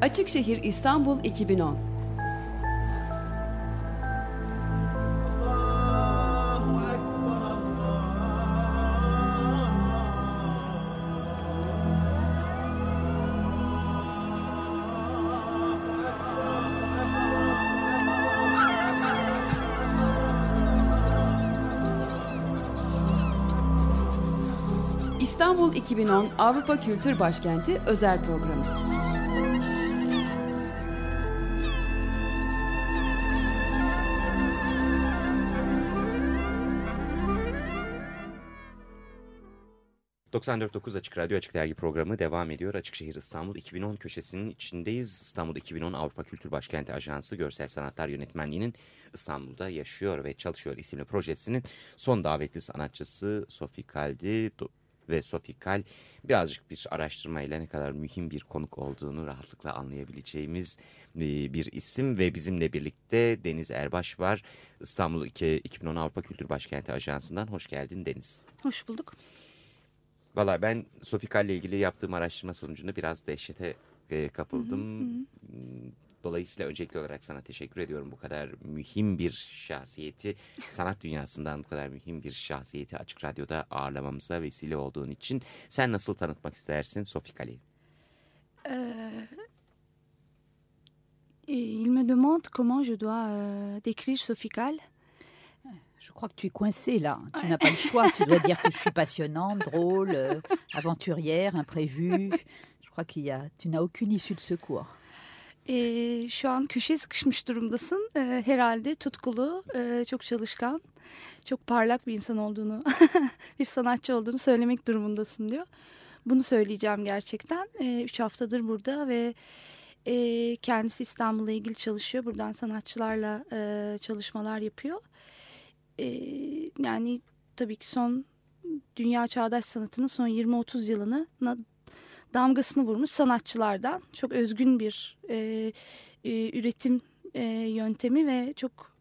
Açıkşehir İstanbul 2010. İstanbul 2010 Avrupa Kültür Başkenti özel programı. ...94.9 Açık Radyo Açık Dergi programı devam ediyor. Açıkşehir İstanbul 2010 köşesinin içindeyiz. İstanbul 2010 Avrupa Kültür Başkenti Ajansı Görsel Sanatlar Yönetmenliği'nin İstanbul'da Yaşıyor ve Çalışıyor isimli projesinin son davetli sanatçısı Sophie Kaldi ve Sophie Kal birazcık bir araştırmayla ne kadar mühim bir konuk olduğunu rahatlıkla anlayabileceğimiz bir isim ve bizimle birlikte Deniz Erbaş var. İstanbul 2010 Avrupa Kültür Başkenti Ajansı'ndan hoş geldin Deniz. Hoş bulduk. Valla ben Sophie Kal ile ilgili yaptığım araştırma sonucunda biraz dehşete kapıldım. Dolayısıyla öncelikli olarak sana teşekkür ediyorum. Bu kadar mühim bir şahsiyeti, sanat dünyasından bu kadar mühim bir şahsiyeti Açık Radyo'da ağırlamamıza vesile olduğun için. Sen nasıl tanıtmak istersin Sophie Kal'i? Il me demande comment je dois décrire Sophie Kal. Je crois que tu es coincée là. Tu n'as pas le choix. Tu dois dire que je suis passionnante, drôle, aventurière, imprévue. Je crois tu n'as aucune issue de secours. Şu an köşeye sıkışmış durumdasın. Herhalde tutkulu, çok çalışkan, çok parlak bir insan olduğunu, bir sanatçı olduğunu söylemek durumundasın diyor. Bunu söyleyeceğim gerçekten. 3 haftadır burada ve kendisi İstanbul'la ilgili çalışıyor. Buradan sanatçılarla çalışmalar yapıyor. Yani tabii ki dünya çağdaş sanatının son 20-30 yılını damgasını vurmuş sanatçılardan. Çok özgün bir üretim yöntemi ve çok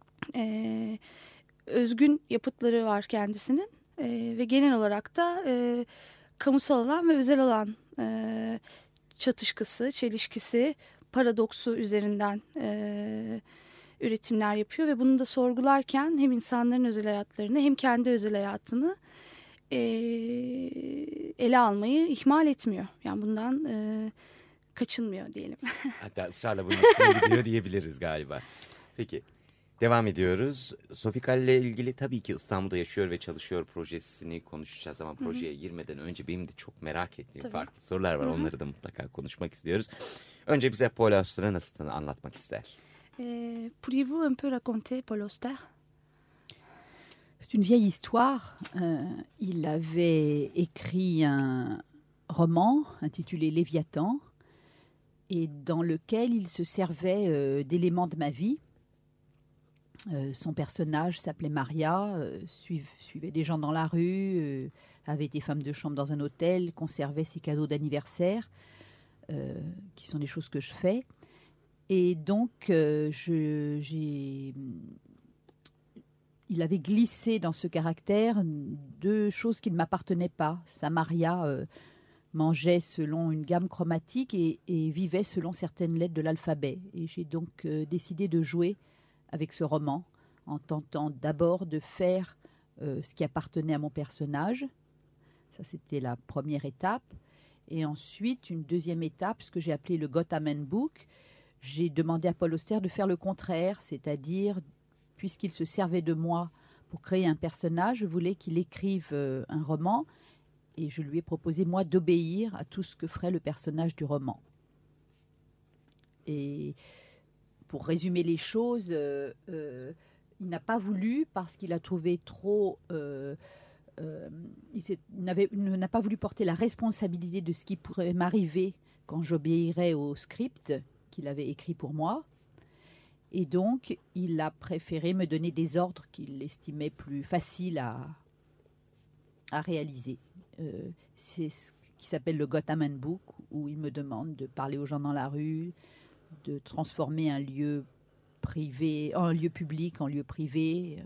özgün yapıtları var kendisinin. Ve genel olarak da kamusal alan ve özel alan çatışkısı, çelişkisi, paradoksu üzerinden üretimler yapıyor. Ve bunu da sorgularken hem insanların özel hayatlarını hem kendi özel hayatını ele almayı ihmal etmiyor. Yani bundan kaçınmıyor diyelim. Hatta ısrarla bunun üstüne gidiyor diyebiliriz galiba. Peki devam ediyoruz. Sophie Kal ile ilgili tabii ki İstanbul'da Yaşıyor ve Çalışıyor projesini konuşacağız ama projeye girmeden önce benim de çok merak ettiğim farklı sorular var. Onları da mutlaka konuşmak istiyoruz. Önce bize Paul Auster'ı nasıl anlatmak ister? Pourriez-vous un peu raconter Paul Auster? C'est une vieille histoire. Il avait écrit un roman intitulé Léviathan et dans lequel il se servait d'éléments de ma vie. Son personnage s'appelait Maria, suivait des gens dans la rue, avait été femme de chambre dans un hôtel, conservait ses cadeaux d'anniversaire, qui sont des choses que je fais. Et donc, il avait glissé dans ce caractère 2 choses qui ne m'appartenaient pas. Sa Maria mangeait selon une gamme chromatique et vivait selon certaines lettres de l'alphabet. Et j'ai donc décidé de jouer avec ce roman en tentant d'abord de faire ce qui appartenait à mon personnage. Ça, c'était la première étape. Et ensuite, une deuxième étape, ce que j'ai appelé le Gotham Book. J'ai demandé à Paul Auster de faire le contraire, c'est-à-dire, puisqu'il se servait de moi pour créer un personnage, je voulais qu'il écrive un roman et je lui ai proposé, moi, d'obéir à tout ce que ferait le personnage du roman. Et pour résumer les choses, il n'a pas voulu parce qu'il a trouvé trop... il n'a pas voulu porter la responsabilité de ce qui pourrait m'arriver quand j'obéirais au script qu'il avait écrit pour moi. Et donc, il a préféré me donner des ordres qu'il estimait plus faciles à réaliser. C'est ce qui s'appelle le Gotham Book, où il me demande de parler aux gens dans la rue, de transformer un lieu privé, un lieu public en lieu privé.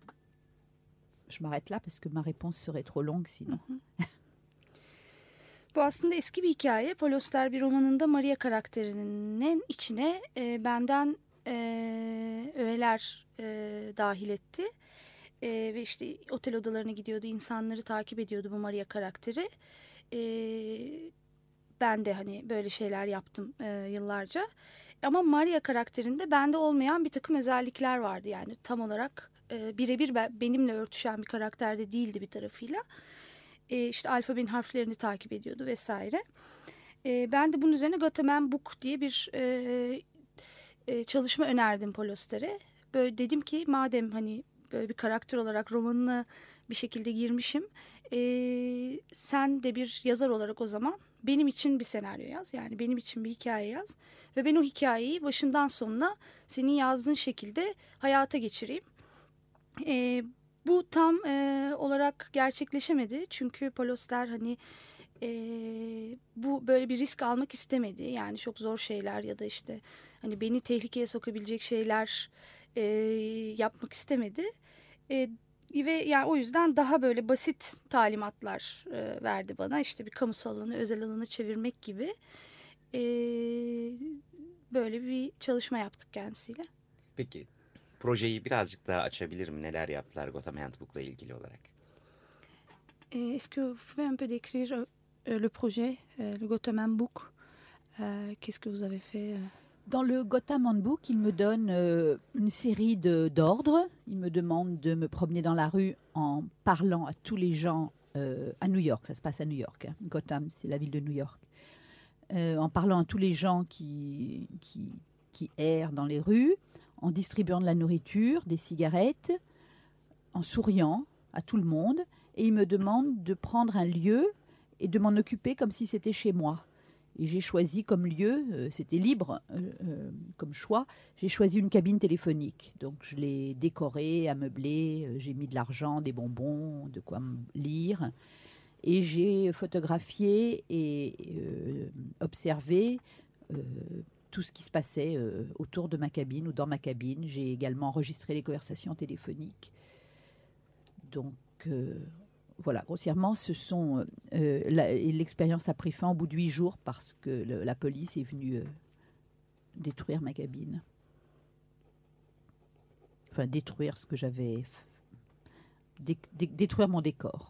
Je m'arrête là parce que ma réponse serait trop longue sinon. Bu aslında eski bir hikaye. Paul Auster bir romanında Maria karakterinin içine benden öğeler dahil etti. Ve işte otel odalarına gidiyordu, insanları takip ediyordu bu Maria karakteri. Ben de hani böyle şeyler yaptım yıllarca. Ama Maria karakterinde bende olmayan bir takım özellikler vardı. Yani tam olarak birebir benimle örtüşen bir karakterde değildi bir tarafıyla. İşte alfabenin harflerini takip ediyordu vesaire. Ben de bunun üzerine Gotham Book diye bir çalışma önerdim Paul Auster'e. Böyle dedim ki madem hani böyle bir karakter olarak romanına bir şekilde girmişim. Sen de bir yazar olarak o zaman benim için bir senaryo yaz. Yani benim için bir hikaye yaz. Ve ben o hikayeyi başından sonuna senin yazdığın şekilde hayata geçireyim. Bu tam olarak gerçekleşemedi. Çünkü Paul Auster hani bu böyle bir risk almak istemedi. Yani çok zor şeyler ya da işte hani beni tehlikeye sokabilecek şeyler yapmak istemedi. Ve yani o yüzden daha böyle basit talimatlar verdi bana. İşte bir kamusal alanı özel alana çevirmek gibi böyle bir çalışma yaptık kendisiyle. Peki projeyi birazcık daha açabilirim. Neler yaptılar Gotham Handbook'la ilgili olarak? Est-ce que vous pouvez un peu décrire le projet, le Gotham Handbook? Qu'est-ce que vous avez fait? Dans le Gotham Handbook, il me donne une série d'ordres. Il me demande de me promener dans la rue en parlant à tous les gens à New York. Ça se passe à New York. Hein. Gotham, c'est la ville de New York. En parlant à tous les gens qui errent dans les rues, en distribuant de la nourriture, des cigarettes, en souriant à tout le monde. Et il me demande de prendre un lieu et de m'en occuper comme si c'était chez moi. Et j'ai choisi comme lieu, c'était libre comme choix, j'ai choisi une cabine téléphonique. Donc je l'ai décorée, ameublée, j'ai mis de l'argent, des bonbons, de quoi lire. Et j'ai photographié et observé tout ce qui se passait autour de ma cabine ou dans ma cabine. J'ai également enregistré les conversations téléphoniques. Donc voilà, grossièrement, l'expérience a pris fin au bout de 8 jours parce que la police est venue détruire ma cabine. Enfin, détruire ce que j'avais... détruire mon décor.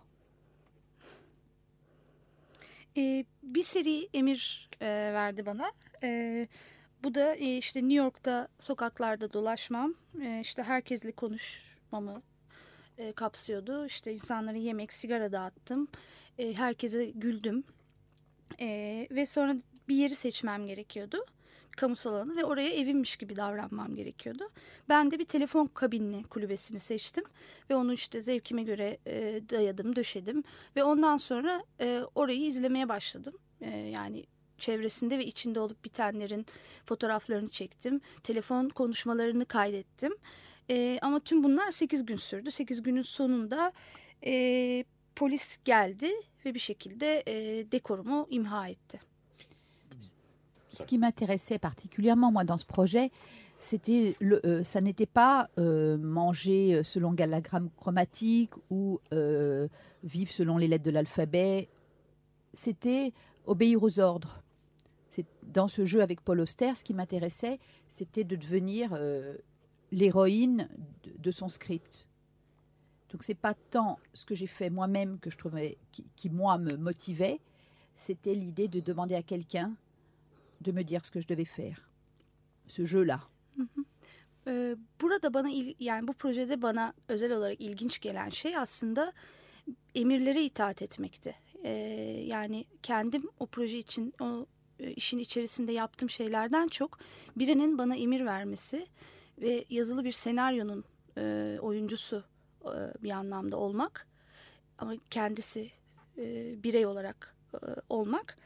Bir seri emir verdi bana. Bu da işte New York'ta sokaklarda dolaşmam, işte herkesle konuşmamı kapsıyordu. İşte insanlara yemek, sigara dağıttım. Herkese güldüm. Ve sonra bir yeri seçmem gerekiyordu. Kamusal alanı ve oraya evimmiş gibi davranmam gerekiyordu. Ben de bir telefon kabinini, kulübesini seçtim. Ve onu işte zevkime göre dayadım, döşedim. Ve ondan sonra orayı izlemeye başladım. Yani çevresinde ve içinde olup bitenlerin fotoğraflarını çektim. Telefon konuşmalarını kaydettim. Ama tüm bunlar 8 gün sürdü. 8 günün sonunda polis geldi ve bir şekilde dekorumu imha etti. Ce qui m'intéressait particulièrement moi dans ce projet, c'était ça n'était pas manger selon la gamme chromatique ou vivre selon les lettres de l'alphabet. C'était obéir aux ordres. Dans ce jeu avec Paul Auster, ce qui m'intéressait, c'était de devenir l'héroïne de son script. Donc c'est pas tant ce que j'ai fait moi-même que je trouvais qui moi me motivait, c'était l'idée de demander à quelqu'un de me dire ce que je devais faire. Ce jeu-là. Burada bana yani bu projede bana özel olarak ilginç gelen şey aslında emirlere itaat etmekti. Yani kendim o proje için o işin içerisinde yaptığım şeylerden çok birinin bana emir vermesi ve yazılı bir senaryonun oyuncusu bir anlamda olmak ama kendisi birey olarak olmak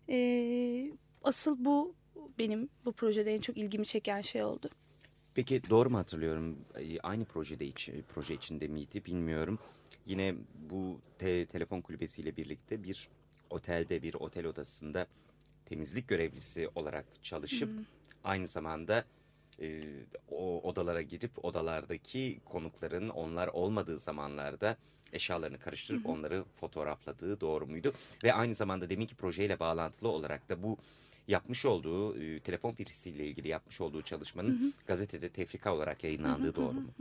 asıl bu benim bu projede en çok ilgimi çeken şey oldu. Peki doğru mu hatırlıyorum? Aynı proje içinde miydi bilmiyorum. Yine bu telefon kulübesiyle birlikte bir otelde, bir otel odasında temizlik görevlisi olarak çalışıp aynı zamanda o odalara gidip odalardaki konukların onlar olmadığı zamanlarda eşyalarını karıştırıp onları fotoğrafladığı doğru muydu? Ve aynı zamanda deminki projeyle bağlantılı olarak da bu yapmış olduğu telefon firisiyle ilgili yapmış olduğu çalışmanın gazetede tefrika olarak yayınlandığı doğru mu?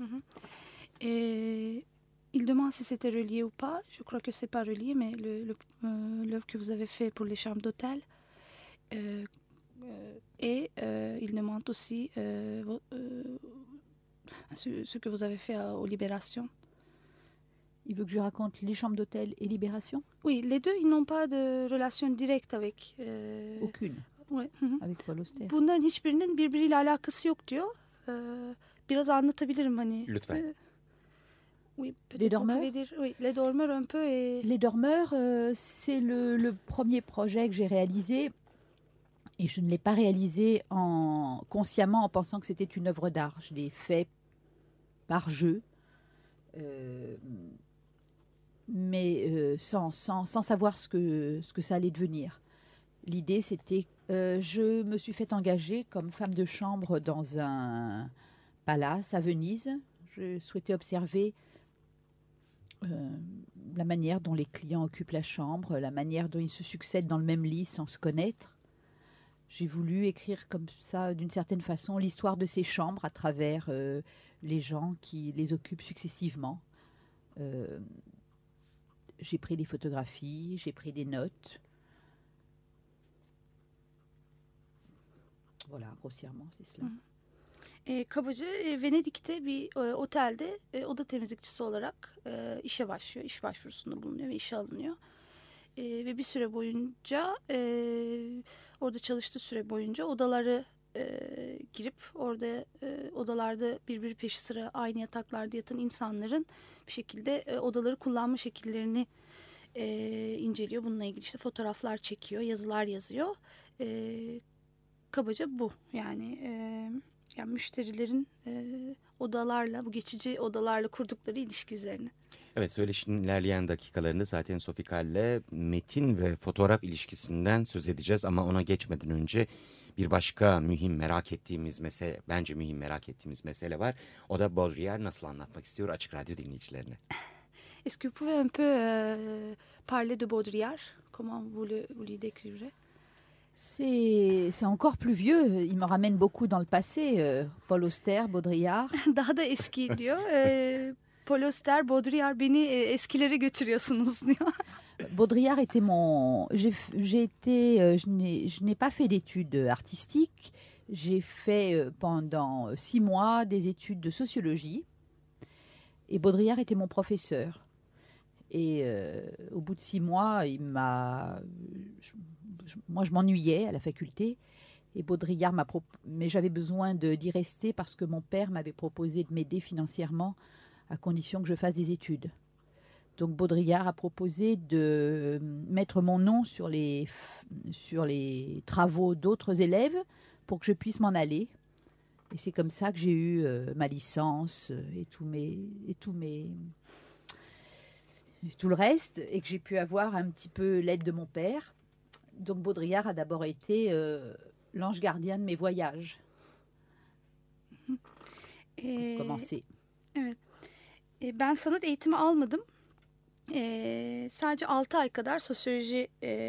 Il demande si c'était relié ou pas. Je crois que c'est pas relié, mais l'œuvre que vous avez fait pour les chambres d'hôtel. Il demande aussi ce que vous avez fait aux Libérations. Il veut que je raconte les chambres d'hôtel et Libération? Oui, les deux, ils n'ont pas de relation directe avec... Aucune. Ouais. Avec Paul Auster. Bunların hiçbirinin birbiriyle alakası yok diyor. Biraz anlatabilirim hani. Lütfen. Oui, Les dormeurs? Oui, les dormeurs un peu. Les dormeurs, c'est le premier projet que j'ai réalisé. Et je ne l'ai pas réalisé consciemment en pensant que c'était une œuvre d'art. Je l'ai fait par jeu, mais sans savoir ce que ça allait devenir. L'idée, c'était je me suis fait engager comme femme de chambre dans un palace à Venise. Je souhaitais observer la manière dont les clients occupent la chambre, la manière dont ils se succèdent dans le même lit sans se connaître. J'ai voulu écrire comme ça, d'une certaine façon, l'histoire de ces chambres à travers les gens qui les occupent successivement. J'ai pris des photographies, j'ai pris des notes. Voilà, grossièrement, c'est cela. Kabaca Venedik'te bir otelde oda temizlikçisi olarak işe başlıyor. İş başvurusunda bulunuyor ve işe alınıyor. Ve bir süre boyunca orada çalıştığı süre boyunca odaları girip orada odalarda birbiri peşi sıra aynı yataklarda yatan insanların bir şekilde odaları kullanma şekillerini inceliyor. Bununla ilgili işte fotoğraflar çekiyor, yazılar yazıyor. Kabaca bu yani müşterilerin odalarla, bu geçici odalarla kurdukları ilişki üzerine. Evet, söyleşinin ilerleyen dakikalarında zaten Sophie Kahl'le metin ve fotoğraf ilişkisinden söz edeceğiz. Ama ona geçmeden önce bir başka bence mühim merak ettiğimiz mesele var. O da Baudrillard nasıl anlatmak istiyor Açık Radyo dinleyicilerine. Est-ce que vous pouvez un peu parler de Baudrillard? Comment vous le décrivez? C'est encore plus vieux. Il me ramène beaucoup dans le passé. Paul Auster, Baudrillard. Daha da eski diyor. Paul Auster, Baudrillard beni eskilere götürüyorsunuz diyor. Baudrillard était je n'ai pas fait d'études artistiques. J'ai fait pendant 6 mois des études de sociologie. Et Baudrillard était mon professeur. Et au bout de 6 mois, moi, je m'ennuyais à la faculté. Et Baudrillard mais j'avais besoin d'y rester parce que mon père m'avait proposé de m'aider financièrement à condition que je fasse des études. Donc Baudrillard a proposé de mettre mon nom sur les travaux d'autres élèves pour que je puisse m'en aller. Et c'est comme ça que j'ai eu ma licence et tout le reste, et que j'ai pu avoir un petit peu l'aide de mon père. Donc Baudrillard a d'abord été l'ange gardien de mes voyages. Pour commencer. Evet. Ben sanat eğitimi almadım. Sadece 6 ay kadar sosyoloji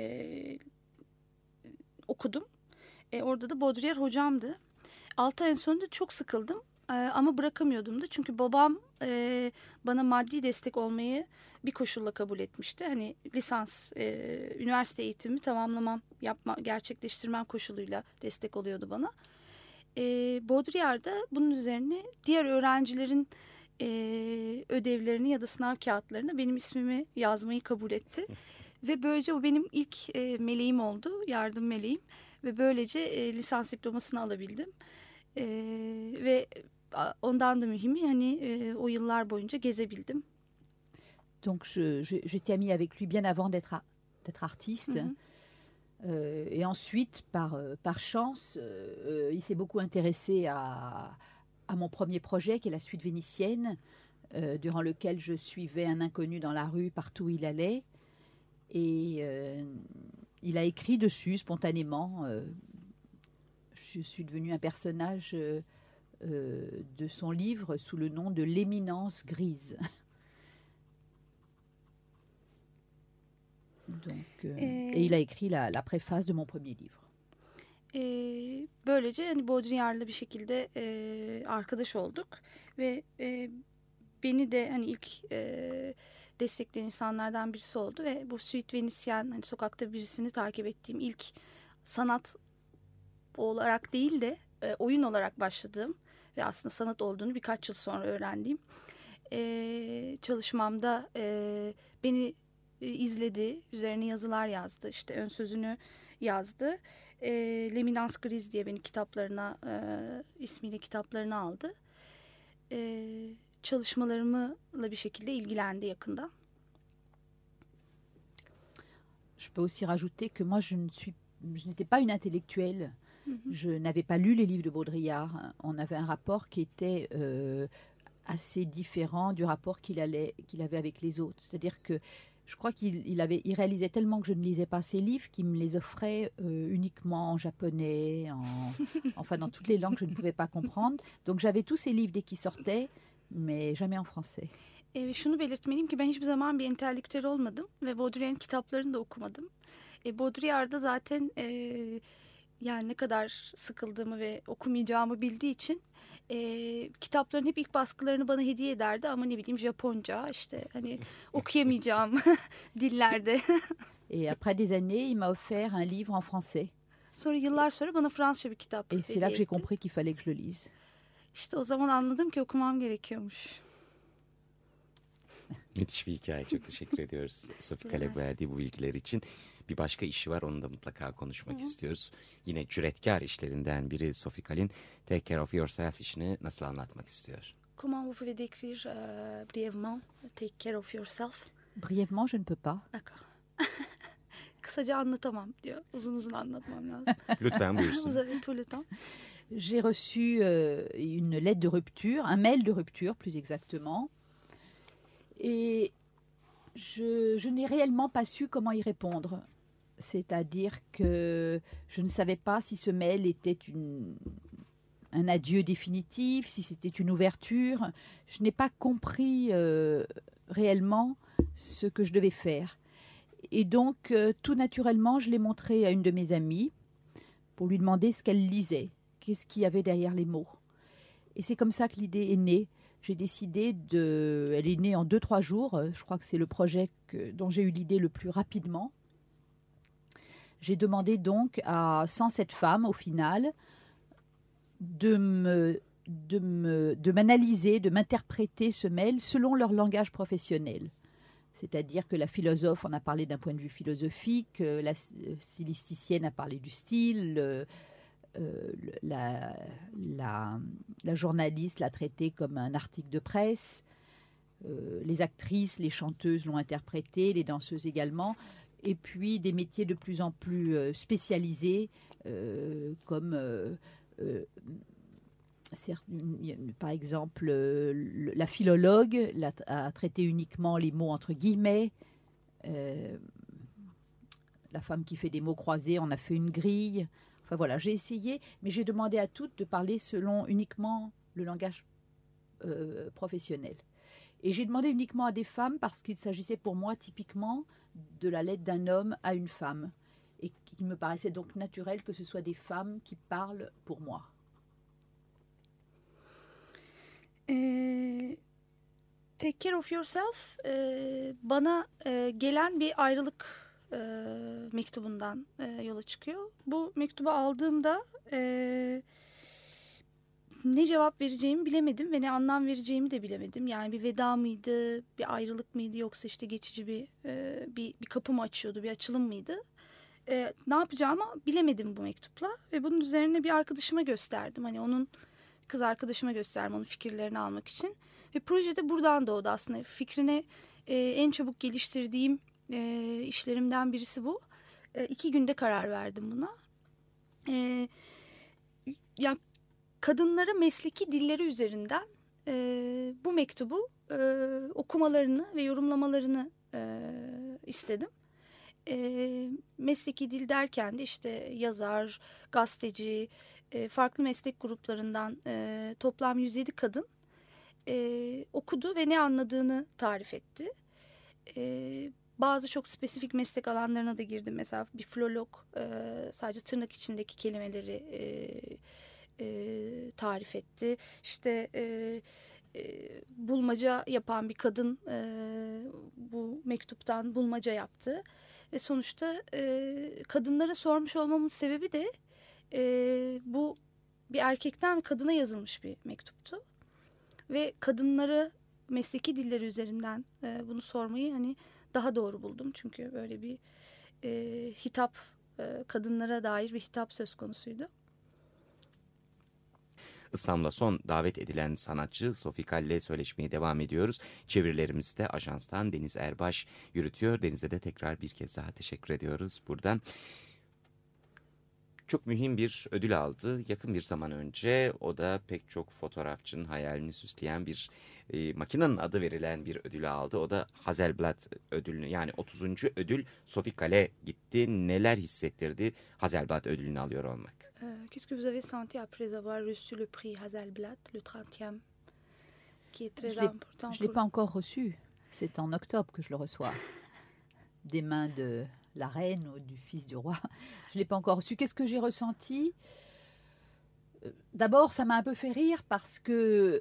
okudum. Orada da Baudrillard hocamdı. 6 ayın sonunda çok sıkıldım. Ama bırakamıyordum da. Çünkü babam bana maddi destek olmayı bir koşulla kabul etmişti. Hani lisans, üniversite eğitimi gerçekleştirmem koşuluyla destek oluyordu bana. Baudrillard da bunun üzerine diğer öğrencilerin ödevlerini ya da sınav kağıtlarına benim ismimi yazmayı kabul etti. Ve böylece o benim ilk meleğim oldu, yardım meleğim. Ve böylece lisans diplomasını alabildim. Ve ondan da mühimi hani o yıllar boyunca gezebildim. Donc j'étais amie avec lui bien avant d'être artiste. Et ensuite, par chance, il s'est beaucoup intéressé à mon premier projet, qui est la suite vénitienne, durant lequel je suivais un inconnu dans la rue partout où il allait. Et il a écrit dessus spontanément. Je suis devenue un personnage de son livre sous le nom de L'éminence grise. Donc, et il a écrit la préface de mon premier livre. Böylece hani Baudrillard'la bir şekilde arkadaş olduk ve beni de hani ilk destekleyen insanlardan birisi oldu ve bu Suite Venetian, hani sokakta birisini takip ettiğim ilk sanat olarak değil de oyun olarak başladığım ve aslında sanat olduğunu birkaç yıl sonra öğrendiğim çalışmamda beni izledi, üzerine yazılar yazdı, işte ön sözünü yazdı. L'éminence grise diye beni kitaplarına, ismiyle kitaplarına aldı. Çalışmalarımla bir şekilde ilgilendi yakında. Je peux aussi rajouter que moi je n'étais pas une intellectuelle. Je n'avais pas lu les livres de Baudrillard. On avait un rapport qui était assez différent du rapport qu'il avait avec les autres. C'est-à-dire que je crois qu'il réalisait tellement que je ne lisais pas ses livres qu'il me les offrait uniquement en japonais, enfin dans toutes les langues que je ne pouvais pas comprendre. Donc j'avais tous ces livres dès qu'ils sortaient, mais jamais en français. Şunu belirtmeliyim ki ben hiçbir zaman bir entelektüel olmadım ve Baudrillard'ın kitaplarını da okumadım. Baudrillard'da zaten yani ne kadar sıkıldığımı ve okumayacağımı bildiği için kitapların hep ilk baskılarını bana hediye ederdi ama ne bileyim Japonca, işte hani okuyamayacağım dillerde. Et après des années, il m'a offert un livre en français. Sonra yıllar sonra bana Fransızca bir kitap hediye etti. Et c'est là que j'ai compris qu'il fallait que je le lise. İşte o zaman anladım ki okumam gerekiyormuş. Müthiş bir hikaye. Çok teşekkür ediyoruz Sophie Caleb verdiği bu bilgiler için. Bir başka işi var, onu da mutlaka konuşmak istiyoruz. Yine cüretkar işlerinden biri Sophie Caleb'in Take Care of Yourself işini nasıl anlatmak istiyor? Comment vous pouvez décrire brièvement Take Care of Yourself? Brièvement, je ne peux pas. D'accord. Kısaca anlatamam diyor. Uzun uzun anlatmam lazım. Lütfen buyursun. Vous avez tout le temps. J'ai reçu une lettre de rupture, un mail de rupture plus exactement. Et je n'ai réellement pas su comment y répondre. C'est-à-dire que je ne savais pas si ce mail était un adieu définitif, si c'était une ouverture. Je n'ai pas compris réellement ce que je devais faire. Et donc, tout naturellement, je l'ai montré à une de mes amies pour lui demander ce qu'elle lisait, qu'est-ce qu'il y avait derrière les mots. Et c'est comme ça que l'idée est née. J'ai décidé elle est née en 2-3 jours. Je crois que c'est le projet dont j'ai eu l'idée le plus rapidement. J'ai demandé donc à 107 femmes, au final, de m'analyser, de m'interpréter ce mail selon leur langage professionnel. C'est-à-dire que la philosophe en a parlé d'un point de vue philosophique, la stylisticienne a parlé du style, la journaliste l'a traité comme un article de presse, les actrices, les chanteuses l'ont interprété, les danseuses également, et puis des métiers de plus en plus spécialisés comme par exemple la philologue a traité uniquement les mots entre guillemets, la femme qui fait des mots croisés en a fait une grille. Enfin voilà, j'ai essayé, mais j'ai demandé à toutes de parler selon uniquement le langage professionnel. Et j'ai demandé uniquement à des femmes parce qu'il s'agissait pour moi typiquement de la lettre d'un homme à une femme. Et qu'il me paraissait donc naturel que ce soit des femmes qui parlent pour moi. Take Care of Yourself bana gelen bir ayrılık mektubundan yola çıkıyor. Bu mektubu aldığımda ne cevap vereceğimi bilemedim ve ne anlam vereceğimi de bilemedim. Yani bir veda mıydı, bir ayrılık mıydı, yoksa işte geçici bir kapı mı açıyordu, bir açılım mıydı? Ne yapacağımı bilemedim bu mektupla ve bunun üzerine bir arkadaşıma gösterdim. Hani onun kız arkadaşıma gösterdim, onun fikirlerini almak için. Ve proje de buradan doğdu aslında. Fikrini en çabuk geliştirdiğim işlerimden birisi bu. 2 günde karar verdim buna. Ya kadınlara mesleki dilleri üzerinden bu mektubu okumalarını ve yorumlamalarını istedim. Mesleki dil derken de işte yazar, gazeteci, farklı meslek gruplarından toplam 107 kadın okudu ve ne anladığını tarif etti. Bazı çok spesifik meslek alanlarına da girdim. Mesela bir filolog sadece tırnak içindeki kelimeleri tarif etti. İşte bulmaca yapan bir kadın bu mektuptan bulmaca yaptı. Ve sonuçta kadınlara sormuş olmamın sebebi de bu bir erkekten bir kadına yazılmış bir mektuptu. Ve kadınlara mesleki dilleri üzerinden bunu sormayı hani daha doğru buldum. Çünkü böyle bir hitap, kadınlara dair bir hitap söz konusuydu. İstanbul'a son davet edilen sanatçı Sophie Calle söyleşmeye devam ediyoruz. Çevirilerimizi de ajanstan Deniz Erbaş yürütüyor. Deniz'e de tekrar bir kez daha teşekkür ediyoruz buradan. Çok mühim bir ödül aldı yakın bir zaman önce. O da pek çok fotoğrafçının hayalini süsleyen bir makinenin adı verilen bir ödülü aldı. O da Hasselblad ödülünü, yani 30. ödül Sophie Calle gitti. Neler hissettirdi Hasselblad ödülünü alıyor olmak? Qu'est-ce que vous avez senti après avoir reçu le prix Hasselblad, le 30e, qui est très important? Je ne l'ai pas encore reçu. C'est en octobre que je le reçois. Des mains de la reine ou du fils du roi. Je ne l'ai pas encore reçu. Qu'est-ce que j'ai ressenti? D'abord, ça m'a un peu fait rire parce que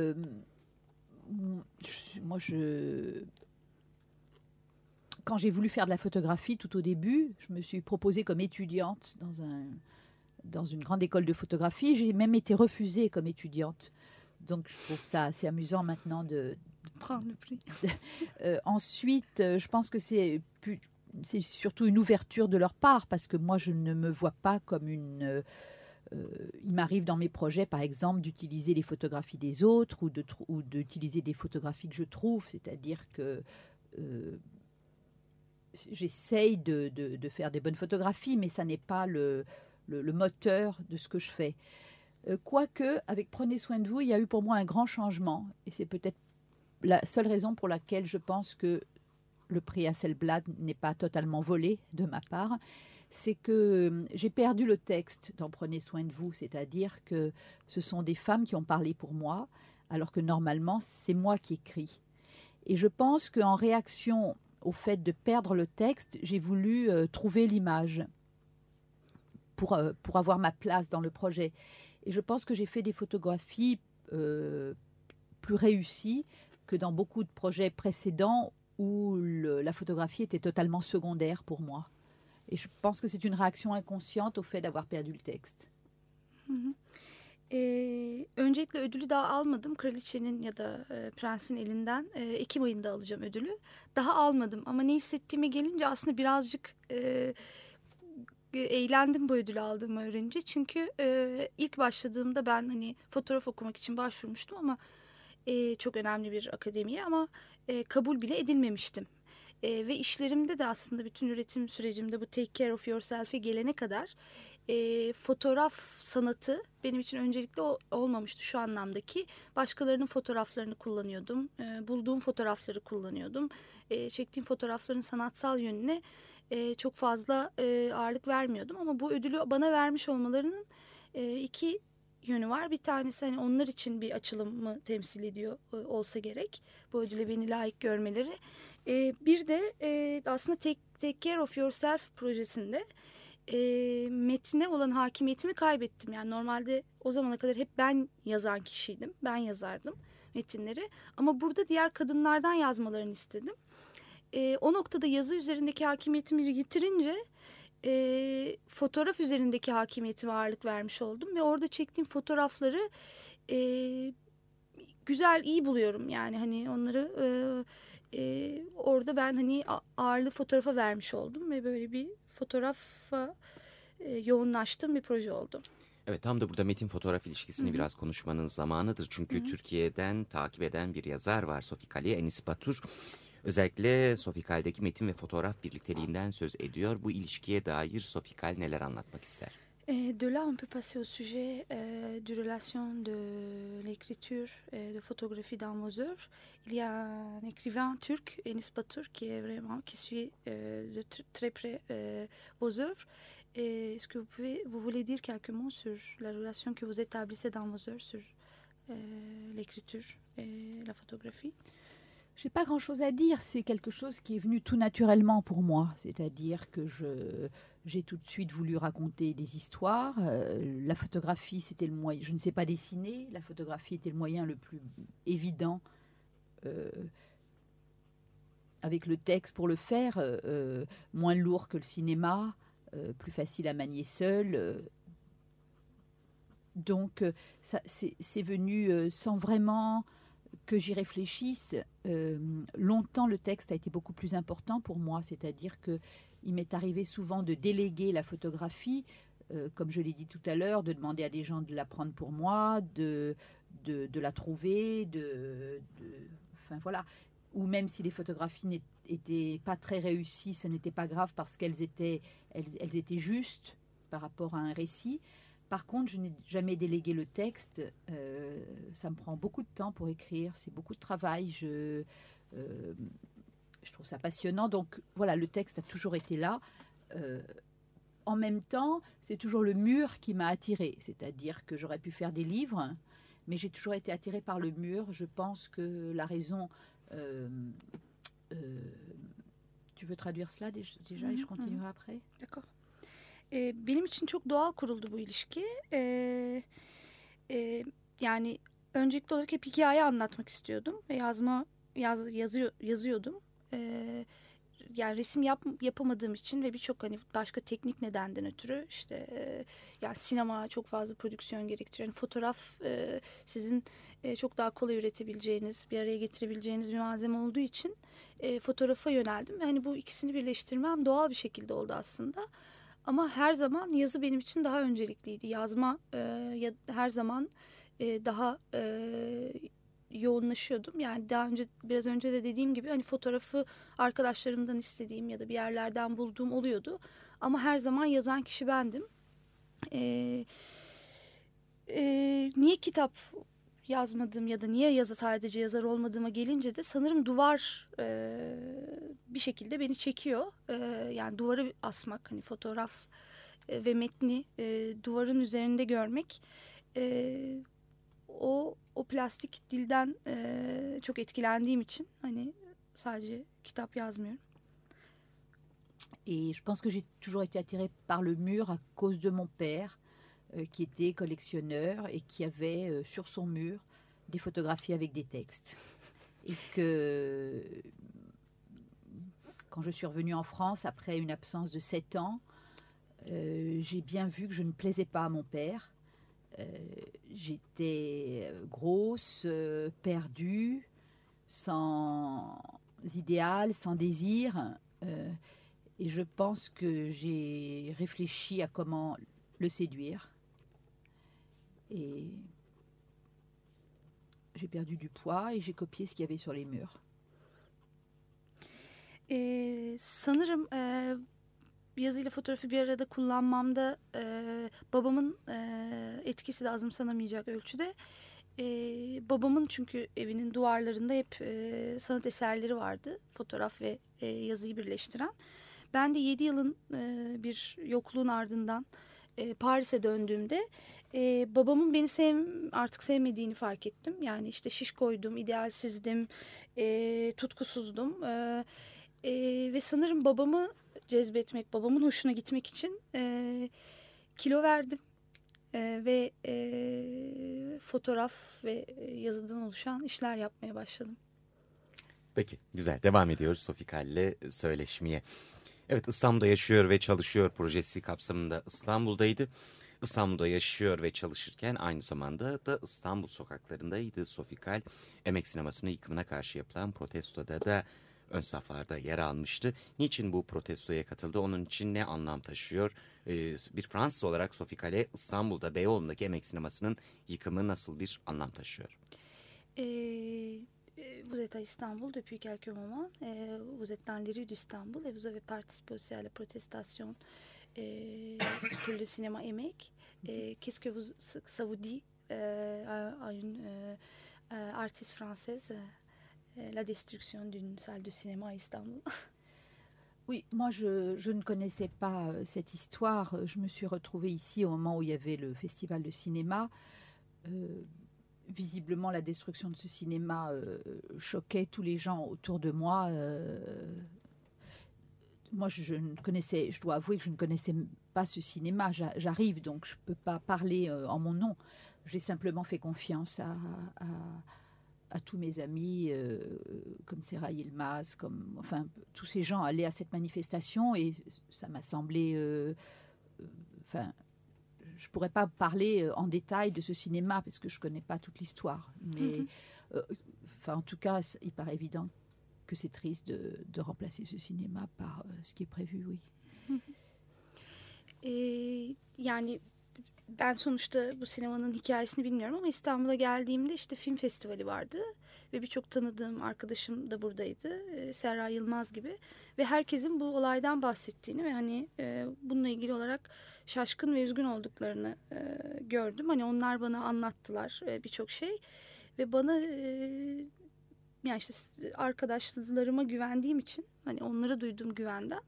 quand j'ai voulu faire de la photographie tout au début, je me suis proposée comme étudiante dans une grande école de photographie. J'ai même été refusée comme étudiante. Donc, je trouve ça assez amusant maintenant de prendre le prix. Ensuite, je pense que c'est surtout une ouverture de leur part, parce que moi, je ne me vois pas comme une... il m'arrive dans mes projets, par exemple, d'utiliser les photographies des autres ou d'utiliser des photographies que je trouve, c'est-à-dire que j'essaye de faire des bonnes photographies, mais ça n'est pas le moteur de ce que je fais. Quoique, avec Prenez soin de vous, il y a eu pour moi un grand changement. Et c'est peut-être la seule raison pour laquelle je pense que le prix Hasselblad n'est pas totalement volé de ma part. C'est que j'ai perdu le texte dans Prenez soin de vous. C'est-à-dire que ce sont des femmes qui ont parlé pour moi, alors que normalement, c'est moi qui écris. Et je pense qu'en réaction au fait de perdre le texte, j'ai voulu trouver l'image pour avoir ma place dans le projet. Et je pense que j'ai fait des photographies plus réussies que dans beaucoup de projets précédents où la photographie était totalement secondaire pour moi. Et je pense que c'est une réaction inconsciente au fait d'avoir perdu le texte. Öncelikle ödülü daha almadım. Kraliçenin ya da prensin elinden Ekim ayında alacağım ödülü. Daha almadım ama ne hissettiğime gelince aslında birazcık eğlendim bu ödülü aldığımı öğrenince. Çünkü ilk başladığımda ben hani fotoğraf okumak için başvurmuştum ama çok önemli bir akademiye ama kabul bile edilmemiştim. Ve işlerimde de aslında bütün üretim sürecimde bu Take Care of Yourself'e gelene kadar fotoğraf sanatı benim için öncelikli olmamıştı şu anlamdaki. Başkalarının fotoğraflarını kullanıyordum. Bulduğum fotoğrafları kullanıyordum. Çektiğim fotoğrafların sanatsal yönüne çok fazla ağırlık vermiyordum. Ama bu ödülü bana vermiş olmalarının iki yönü var. Bir tanesi hani onlar için bir açılımı temsil ediyor olsa gerek. Bu ödüle beni layık görmeleri. Bir de aslında Take Care of Yourself projesinde metne olan hakimiyetimi kaybettim. Yani normalde o zamana kadar hep ben yazan kişiydim. Ben yazardım metinleri. Ama burada diğer kadınlardan yazmalarını istedim. O noktada yazı üzerindeki hakimiyetimi yitirince fotoğraf üzerindeki hakimiyetime ağırlık vermiş oldum. Ve orada çektiğim fotoğrafları güzel, iyi buluyorum. Yani hani onları orada ben hani ağırlığı fotoğrafa vermiş oldum. Ve böyle bir fotoğrafa yoğunlaştığım bir proje oldu. Evet, tam da burada metin fotoğraf ilişkisini biraz konuşmanın zamanıdır. Çünkü Türkiye'den takip eden bir yazar var, Sophie Calle, Enis Batur. Özellikle Sophie Calle'deki metin ve fotoğraf birlikteliğinden söz ediyor. Bu ilişkiye dair Sophie Calle neler anlatmak ister? De là, on peut passer au sujet de relation de l'écriture et de photographie dans vos œuvres. Il y a un écrivain turc, Enis Batur, qui suit de très près vos œuvres. Est-ce que vous voulez dire quelques mots sur la relation que vous établissez dans vos heures sur l'écriture et la photographie? Je n'ai pas grand-chose à dire, c'est quelque chose qui est venu tout naturellement pour moi, c'est-à-dire que j'ai tout de suite voulu raconter des histoires. La photographie, c'était le moyen, je ne sais pas dessiner, la photographie était le moyen le plus évident avec le texte pour le faire, moins lourd que le cinéma, plus facile à manier seul. Donc c'est venu sans vraiment que j'y réfléchisse. Longtemps, le texte a été beaucoup plus important pour moi, c'est-à-dire qu'il m'est arrivé souvent de déléguer la photographie, comme je l'ai dit tout à l'heure, de demander à des gens de la prendre pour moi, de la trouver, enfin voilà. Ou même si les photographies n'étaient pas très réussies, ce n'était pas grave parce qu'elles étaient justes par rapport à un récit. Par contre, je n'ai jamais délégué le texte. Ça me prend beaucoup de temps pour écrire. C'est beaucoup de travail. Je trouve ça passionnant. Donc voilà, le texte a toujours été là. En même temps, c'est toujours le mur qui m'a attirée. C'est-à-dire que j'aurais pu faire des livres, mais j'ai toujours été attirée par le mur. Je pense que la raison... tu veux traduire cela déjà et je continuerai après? D'accord. Benim için çok doğal kuruldu bu ilişki. Yani öncelikli olarak hep hikaye anlatmak istiyordum ve yazıyordum. Yani resim yapamadığım için ve birçok hani başka teknik nedenden ötürü işte yani sinema çok fazla prodüksiyon gerektiriyor. Yani fotoğraf sizin çok daha kolay üretebileceğiniz, bir araya getirebileceğiniz bir malzeme olduğu için fotoğrafa yöneldim. Ve hani bu ikisini birleştirmem doğal bir şekilde oldu aslında. Ama her zaman yazı benim için daha öncelikliydi. Yazma her zaman daha yoğunlaşıyordum. Yani biraz önce de dediğim gibi hani fotoğrafı arkadaşlarımdan istediğim ya da bir yerlerden bulduğum oluyordu. Ama her zaman yazan kişi bendim. Niye kitap yazmadım ya da niye sadece yazar olmadığıma gelince de sanırım duvar bir şekilde beni çekiyor. Yani duvara asmak, hani fotoğraf ve metni duvarın üzerinde görmek o plastik dilden çok etkilendiğim için hani sadece kitap yazmıyorum. Et je pense que j'ai toujours été attirée par le mur à cause de mon père, qui était collectionneur et qui avait sur son mur des photographies avec des textes. Et que quand je suis revenue en France, après une absence de 7 ans, j'ai bien vu que je ne plaisais pas à mon père. J'étais grosse, perdue, sans idéal, sans désir. Et je pense que j'ai réfléchi à comment le séduire. Et j'ai perdu du poids et j'ai copié ce qu'il y avait sur les murs. Sanırım yazıyla fotoğrafı bir arada kullanmamda babamın etkisi de azımsanamayacak ölçüde. Babamın çünkü evinin duvarlarında hep sanat eserleri vardı. Fotoğraf ve yazıyı birleştiren. Ben de 7 yılın bir yokluğun ardından Paris'e döndüğümde babamın beni artık sevmediğini fark ettim. Yani işte şişkoydum, idealsizdim, tutkusuzdum. Ve sanırım babamı cezbetmek, babamın hoşuna gitmek için kilo verdim. Ve fotoğraf ve yazıdan oluşan işler yapmaya başladım. Peki, güzel. Devam ediyoruz Sofikal'le söyleşmeye. Evet, İstanbul'da yaşıyor ve çalışıyor projesi kapsamında İstanbul'daydı. İstanbul'da yaşıyor ve çalışırken aynı zamanda da İstanbul sokaklarındaydı Sofikal. Emek sinemasının yıkımına karşı yapılan protestoda da ön saflarda yer almıştı. Niçin bu protestoya katıldı? Onun için ne anlam taşıyor? Bir Fransız olarak Sofikal'e İstanbul'da Beyoğlu'ndaki emek sinemasının yıkımı nasıl bir anlam taşıyor? Vous êtes à Istanbul depuis quelques moments. Vous êtes dans les rues d'Istanbul et vous avez participé aussi à la protestation pour le cinéma Emek. Qu'est-ce que ça vous dit à une artiste française, la destruction d'une salle de cinéma à Istanbul? Oui, moi je ne connaissais pas cette histoire. Je me suis retrouvée ici au moment où il y avait le festival de cinéma. Visiblement, la destruction de ce cinéma choquait tous les gens autour de moi. Moi, je dois avouer que je ne connaissais pas ce cinéma. J'arrive, donc je ne peux pas parler en mon nom. J'ai simplement fait confiance à tous mes amis, comme Serra Yilmaz, enfin, tous ces gens allaient à cette manifestation et ça m'a semblé... Enfin, je ne pourrais pas parler en détail de ce cinéma parce que je ne connais pas toute l'histoire. Mais en tout cas, il paraît évident que c'est triste de remplacer ce cinéma par ce qui est prévu, oui. Yani ben sonuçta bu sinemanın hikayesini bilmiyorum ama İstanbul'a geldiğimde işte film festivali vardı ve birçok tanıdığım arkadaşım da buradaydı, Serra Yılmaz gibi, ve herkesin bu olaydan bahsettiğini ve hani bununla ilgili olarak şaşkın ve üzgün olduklarını gördüm. Hani onlar bana anlattılar birçok şey ve bana yani işte arkadaşlarıma güvendiğim için, hani onlara duyduğum güvenden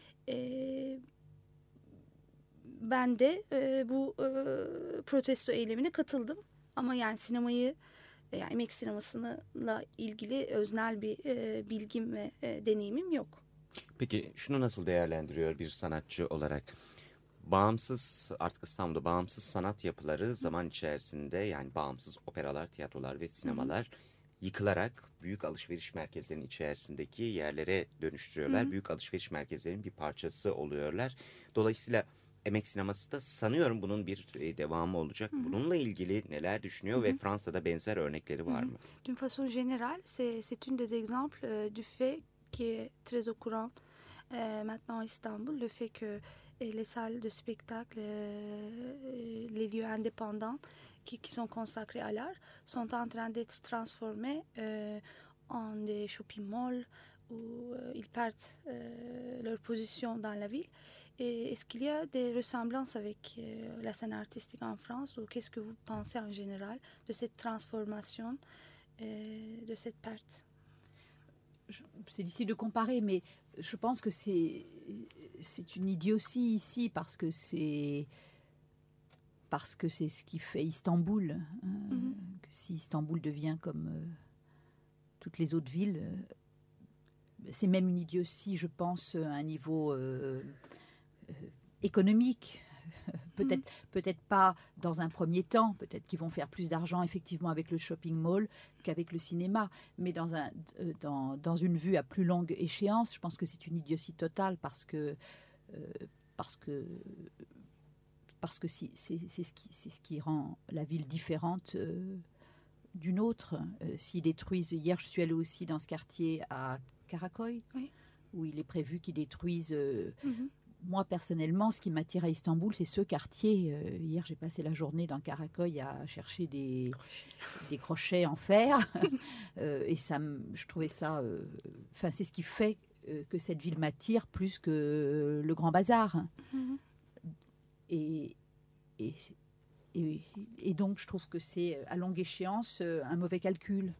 ben de bu protesto eylemine katıldım. Ama yani sinemayı, yani emek sinemasıyla ilgili öznel bir bilgim ve deneyimim yok. Peki şunu nasıl değerlendiriyor bir sanatçı olarak? Bağımsız, artık İstanbul'da bağımsız sanat yapıları zaman içerisinde, yani bağımsız operalar, tiyatrolar ve sinemalar yıkılarak büyük alışveriş merkezlerinin içerisindeki yerlere dönüştürüyorlar. Büyük alışveriş merkezlerinin bir parçası oluyorlar. Dolayısıyla emek sineması da sanıyorum bunun bir devamı olacak. Bununla ilgili neler düşünüyor ve Fransa'da benzer örnekleri var mı? D'une façon générale, c'est une des exemples du fait qui est très au courant maintenant à Istanbul, le fait que les salles de spectacle, les lieux indépendants qui sont consacrés à l'art sont en train d'être transformés en des shopping malls où ils perdent leur position dans la ville. Est-ce qu'il y a des ressemblances avec la scène artistique en France, ou qu'est-ce que vous pensez en général de cette transformation, de cette perte? C'est difficile de comparer, mais je pense que c'est une idiotie ici parce que c'est ce qui fait Istanbul. Que si Istanbul devient comme toutes les autres villes, c'est même une idiotie, je pense, à un niveau économique. Peut-être pas dans un premier temps, peut-être qu'ils vont faire plus d'argent effectivement avec le shopping mall qu'avec le cinéma, mais dans une vue à plus longue échéance, je pense que c'est une idiotie totale parce que c'est ce qui rend la ville différente d'une autre. S'ils détruisent, hier je suis allée aussi dans ce quartier à Karaköy, où il est prévu qu'ils détruisent... Moi, personnellement, ce qui m'attire à Istanbul, c'est ce quartier. Hier, j'ai passé la journée dans Karaköy à chercher des crochets en fer. Et je trouvais ça... c'est ce qui fait que cette ville m'attire plus que le Grand Bazar. Et donc, je trouve que c'est, à longue échéance, un mauvais calcul.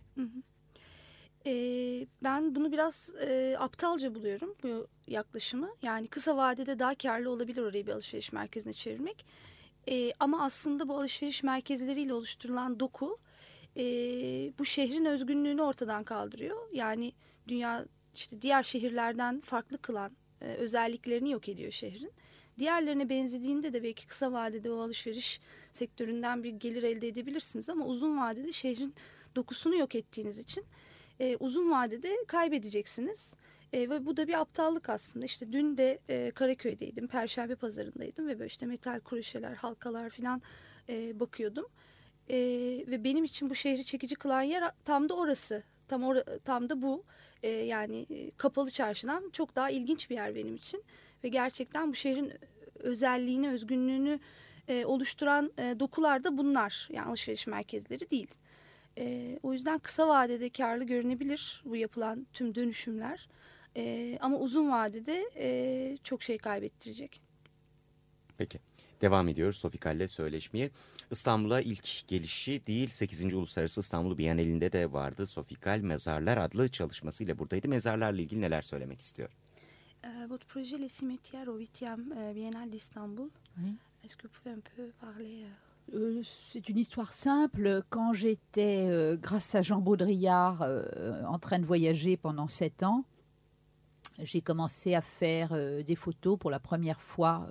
Ben bunu biraz aptalca buluyorum, bu yaklaşımı. Yani kısa vadede daha karlı olabilir orayı bir alışveriş merkezine çevirmek. Ama aslında bu alışveriş merkezleriyle oluşturulan doku bu şehrin özgünlüğünü ortadan kaldırıyor. Yani dünya işte diğer şehirlerden farklı kılan özelliklerini yok ediyor şehrin. Diğerlerine benzediğinde de belki kısa vadede o alışveriş sektöründen bir gelir elde edebilirsiniz ama uzun vadede şehrin dokusunu yok ettiğiniz için uzun vadede kaybedeceksiniz. Ve bu da bir aptallık aslında. İşte dün de Karaköy'deydim, Perşembe Pazarı'ndaydım ve böyle işte metal kroşeler, halkalar falan bakıyordum. Ve benim için bu şehri çekici kılan yer tam da orası. Tam da bu. Yani Kapalı Çarşı'dan çok daha ilginç bir yer benim için. Ve gerçekten bu şehrin özelliğini, özgünlüğünü oluşturan dokular da bunlar. Yani alışveriş merkezleri değil. O yüzden kısa vadede karlı görünebilir bu yapılan tüm dönüşümler. Ama uzun vadede çok şey kaybettirecek. Peki. Devam ediyoruz Sofikal'le söyleşmeye. İstanbul'a ilk gelişi değil, 8. Uluslararası İstanbul Bienalinde de vardı. Sofikal Mezarlar adlı çalışmasıyla buradaydı. Mezarlarla ilgili neler söylemek istiyor? Votre projet Les Cimetières au 8e Biennale d'Istanbul. Oui. Est-ce que vous pouvez un peu parler C'est une histoire simple. Quand j'étais, grâce à Jean Baudrillard, en train de voyager pendant 7 ans, j'ai commencé à faire des photos pour la première fois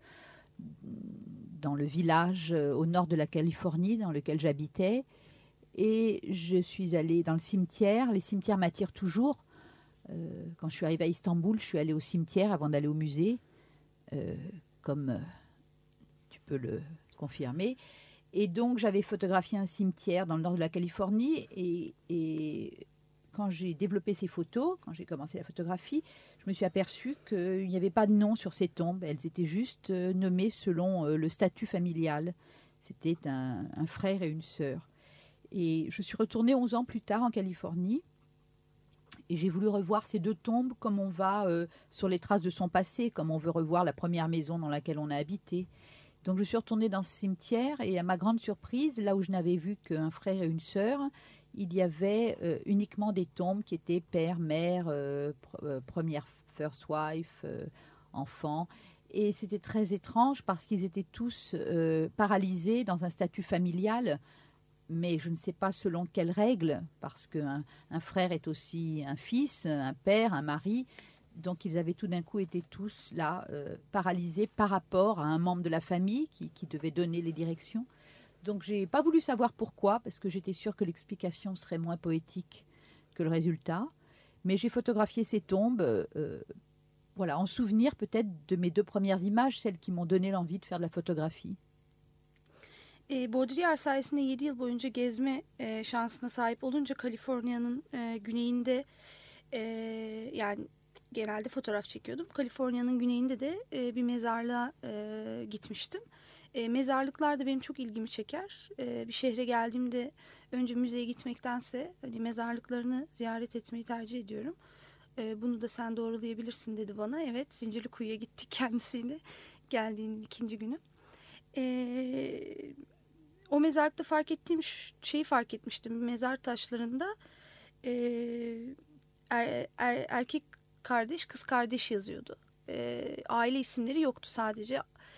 dans le village au nord de la Californie dans lequel j'habitais. Et je suis allée dans le cimetière. Les cimetières m'attirent toujours. Quand je suis arrivée à Istanbul, je suis allée au cimetière avant d'aller au musée, comme tu peux le confirmer. Et donc, j'avais photographié un cimetière dans le nord de la Californie. Et quand j'ai développé ces photos, quand j'ai commencé la photographie, je me suis aperçue qu'il n'y avait pas de nom sur ces tombes. Elles étaient juste nommées selon le statut familial. C'était un frère et une sœur. Et je suis retournée 11 ans plus tard en Californie. Et j'ai voulu revoir ces 2 tombes comme on va sur les traces de son passé, comme on veut revoir la première maison dans laquelle on a habité. Donc je suis retournée dans ce cimetière et à ma grande surprise, là où je n'avais vu qu'un frère et une sœur, il y avait uniquement des tombes qui étaient père, mère, première first wife, enfant. Et c'était très étrange parce qu'ils étaient tous paralysés dans un statut familial, mais je ne sais pas selon quelles règles, parce qu'un frère est aussi un fils, un père, un mari. Donc ils avaient tout d'un coup été tous là, paralysés par rapport à un membre de la famille qui devait donner les directions. Donc je n'ai pas voulu savoir pourquoi, parce que j'étais sûre que l'explication serait moins poétique que le résultat. Mais j'ai photographié ces tombes, voilà, en souvenir peut-être de mes 2 premières images, celles qui m'ont donné l'envie de faire de la photographie. Baudrillard sayesinde 7 yıl boyunca gezme şansına sahip olunca Kaliforniya'nın güneyinde yani genelde fotoğraf çekiyordum. Kaliforniya'nın güneyinde de bir mezarlığa gitmiştim. Mezarlıklar da benim çok ilgimi çeker. Bir şehre geldiğimde önce müzeye gitmektense hani mezarlıklarını ziyaret etmeyi tercih ediyorum. Bunu da sen doğrulayabilirsin dedi bana. Evet, Zincirlikuyu'ya gittik kendisiyle geldiğinin 2. günü. O mezarlıkta şeyi fark etmiştim. Mezar taşlarında erkek kardeş, kız kardeş yazıyordu. Aile isimleri yoktu, sadece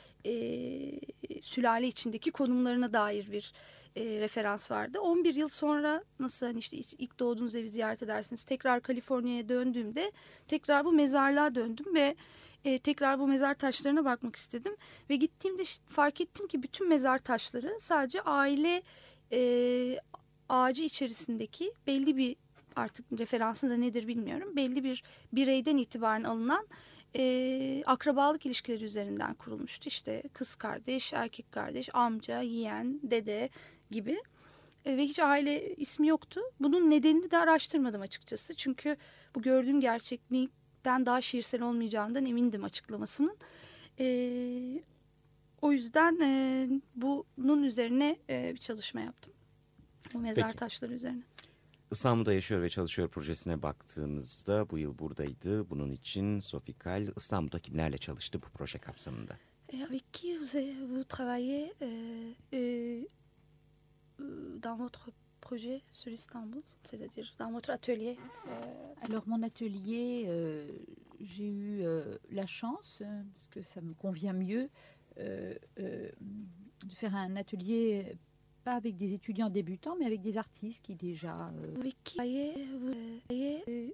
sülale içindeki konumlarına dair bir referans vardı. 11 yıl sonra nasıl hani işte ilk doğduğunuz evi ziyaret edersiniz. Tekrar Kaliforniya'ya döndüğümde tekrar bu mezarlığa döndüm ve tekrar bu mezar taşlarına bakmak istedim. Ve gittiğimde fark ettim ki bütün mezar taşları sadece aile ağacı içerisindeki belli bir, artık referansı da nedir bilmiyorum, belli bir bireyden itibaren alınan akrabalık ilişkileri üzerinden kurulmuştu. İşte kız kardeş, erkek kardeş, amca, yeğen, dede gibi. Ve hiç aile ismi yoktu. Bunun nedenini de araştırmadım açıkçası. Çünkü bu gördüğüm gerçeklikten daha şiirsel olmayacağından emindim açıklamasının. O yüzden bunun üzerine bir çalışma yaptım. Bu mezar taşları üzerine. İstanbul'da Yaşıyor ve Çalışıyor projesine baktığımızda bu yıl buradaydı. Bunun için Sofikal İstanbul'da kimlerle çalıştı bu proje kapsamında? Avec qui vous travaillez dans votre projet sur Istanbul, c'est-à-dire dans votre atelier? Alors mon atelier, j'ai eu la chance, parce que ça me convient mieux, de faire un atelier pas avec des étudiants débutants, mais avec des artistes qui déjà... Avec qui vous travaillez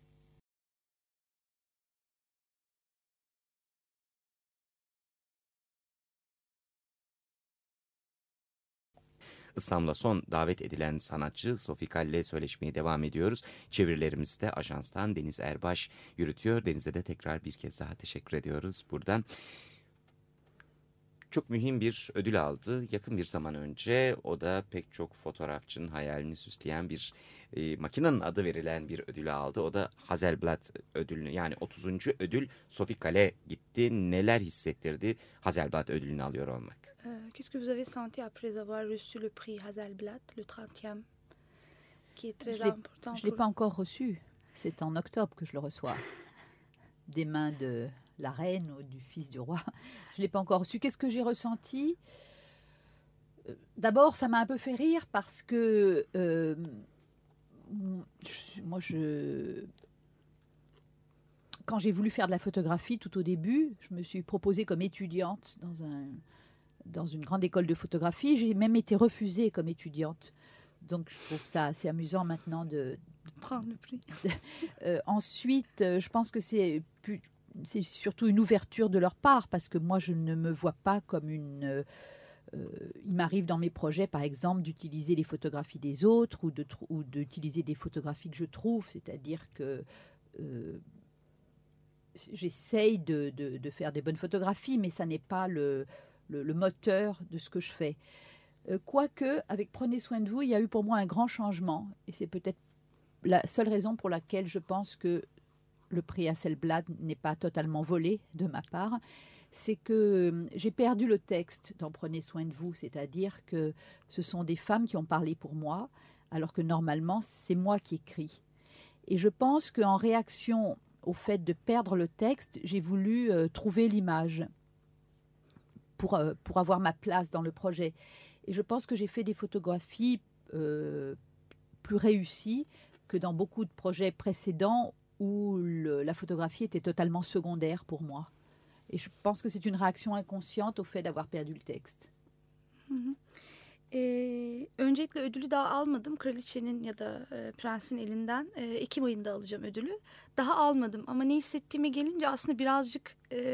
İstanbul'a son davet edilen sanatçı Sofikal ile söyleşmeye devam ediyoruz. Çevirilerimizi de ajanstan Deniz Erbaş yürütüyor. Deniz'e de tekrar bir kez daha teşekkür ediyoruz buradan. Çok mühim bir ödül aldı yakın bir zaman önce. O da pek çok fotoğrafçının hayalini süsleyen bir makinenin adı verilen bir ödülü aldı. O da Hasselblad ödülünü, yani 30. ödül Sofikal'e gitti. Neler hissettirdi Hasselblad ödülünü alıyor olmak? Qu'est-ce que vous avez senti après avoir reçu le prix Hasselblad, le 30e, qui est très important? Je ne l'ai pas encore reçu. C'est en octobre que je le reçois. Des mains de la reine ou du fils du roi. Je ne l'ai pas encore reçu. Qu'est-ce que j'ai ressenti? D'abord, ça m'a un peu fait rire parce que quand j'ai voulu faire de la photographie tout au début, je me suis proposée comme étudiante dans une grande école de photographie. J'ai même été refusée comme étudiante. Donc, je trouve ça assez amusant maintenant de prendre le prix. Ensuite, je pense que c'est surtout une ouverture de leur part, parce que moi, je ne me vois pas comme une... il m'arrive dans mes projets, par exemple, d'utiliser les photographies des autres ou d'utiliser des photographies que je trouve, c'est-à-dire que j'essaye de faire des bonnes photographies, mais ça n'est pas le moteur de ce que je fais. Quoique, avec Prenez soin de vous, il y a eu pour moi un grand changement, et c'est peut-être la seule raison pour laquelle je pense que le prix Hasselblad n'est pas totalement volé de ma part, c'est que j'ai perdu le texte dans Prenez soin de vous, c'est-à-dire que ce sont des femmes qui ont parlé pour moi, alors que normalement, c'est moi qui écris. Et je pense qu'en réaction au fait de perdre le texte, j'ai voulu trouver l'image pour avoir ma place dans le projet. Et je pense que j'ai fait des photographies plus réussies que dans beaucoup de projets précédents où la photographie était totalement secondaire pour moi. Et je pense que c'est une réaction inconsciente au fait d'avoir perdu le texte. Öncelikle ödülü daha almadım. Kraliçenin ya da prensin elinden Ekim ayında alacağım ödülü. Daha almadım ama ne hissettiğime gelince aslında birazcık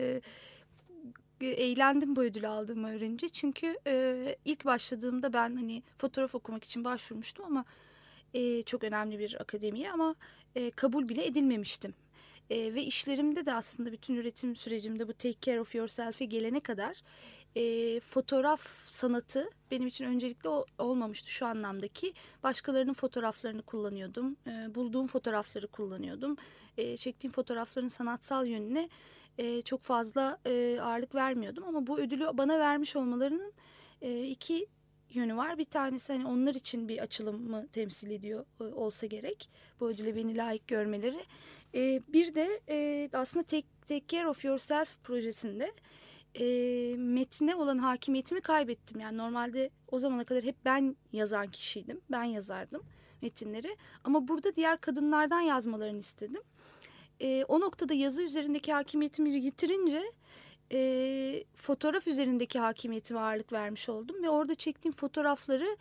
eğlendim bu ödülü aldığımı öğrenince. Çünkü ilk başladığımda ben hani fotoğraf okumak için başvurmuştum ama çok önemli bir akademiye ama kabul bile edilmemiştim. Ve işlerimde de aslında bütün üretim sürecimde bu Take Care of Yourself'e gelene kadar fotoğraf sanatı benim için öncelikli olmamıştı şu anlamdaki. Başkalarının fotoğraflarını kullanıyordum. Bulduğum fotoğrafları kullanıyordum. Çektiğim fotoğrafların sanatsal yönüne çok fazla ağırlık vermiyordum. Ama bu ödülü bana vermiş olmalarının iki yönü var. Bir tanesi hani onlar için bir açılımı temsil ediyor olsa gerek. Bu ödüle beni layık görmeleri. Bir de aslında Take Care of Yourself projesinde metne olan hakimiyetimi kaybettim. Yani normalde o zamana kadar hep ben yazan kişiydim. Ben yazardım metinleri. Ama burada diğer kadınlardan yazmalarını istedim. O noktada yazı üzerindeki hakimiyetimi yitirince fotoğraf üzerindeki hakimiyetime ağırlık vermiş oldum. Ve orada çektiğim fotoğrafları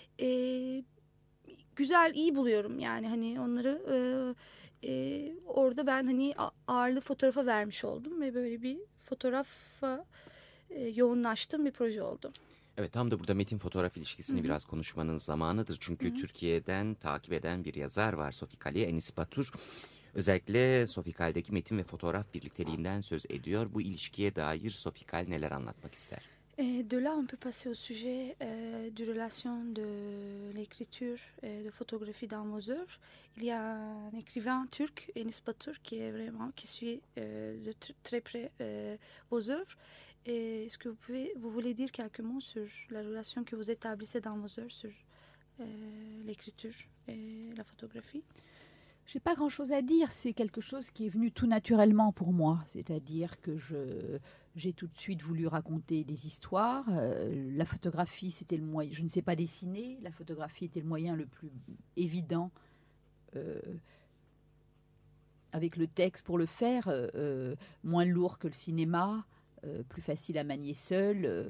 güzel, iyi buluyorum. Yani hani onları... orada ben hani ağırlığı fotoğrafa vermiş oldum ve böyle bir fotoğrafa yoğunlaştığım bir proje oldu. Evet, tam da burada metin fotoğraf ilişkisini biraz konuşmanın zamanıdır. Çünkü Türkiye'den takip eden bir yazar var, Sofikali Enis Batur. Özellikle Sofikal'deki metin ve fotoğraf birlikteliğinden söz ediyor. Bu ilişkiye dair Sofikal neler anlatmak ister? De là, on peut passer au sujet du relation de l'écriture et de photographie dans vos œuvres. Il y a un écrivain turc, Enis Batur, qui suit de très près vos œuvres. Est-ce que vous voulez dire quelques mots sur la relation que vous établissez dans vos œuvres sur l'écriture et la photographie? Je n'ai pas grand-chose à dire, c'est quelque chose qui est venu tout naturellement pour moi, c'est-à-dire que j'ai tout de suite voulu raconter des histoires. La photographie, c'était le moyen, je ne sais pas dessiner, la photographie était le moyen le plus évident avec le texte pour le faire, moins lourd que le cinéma, plus facile à manier seul.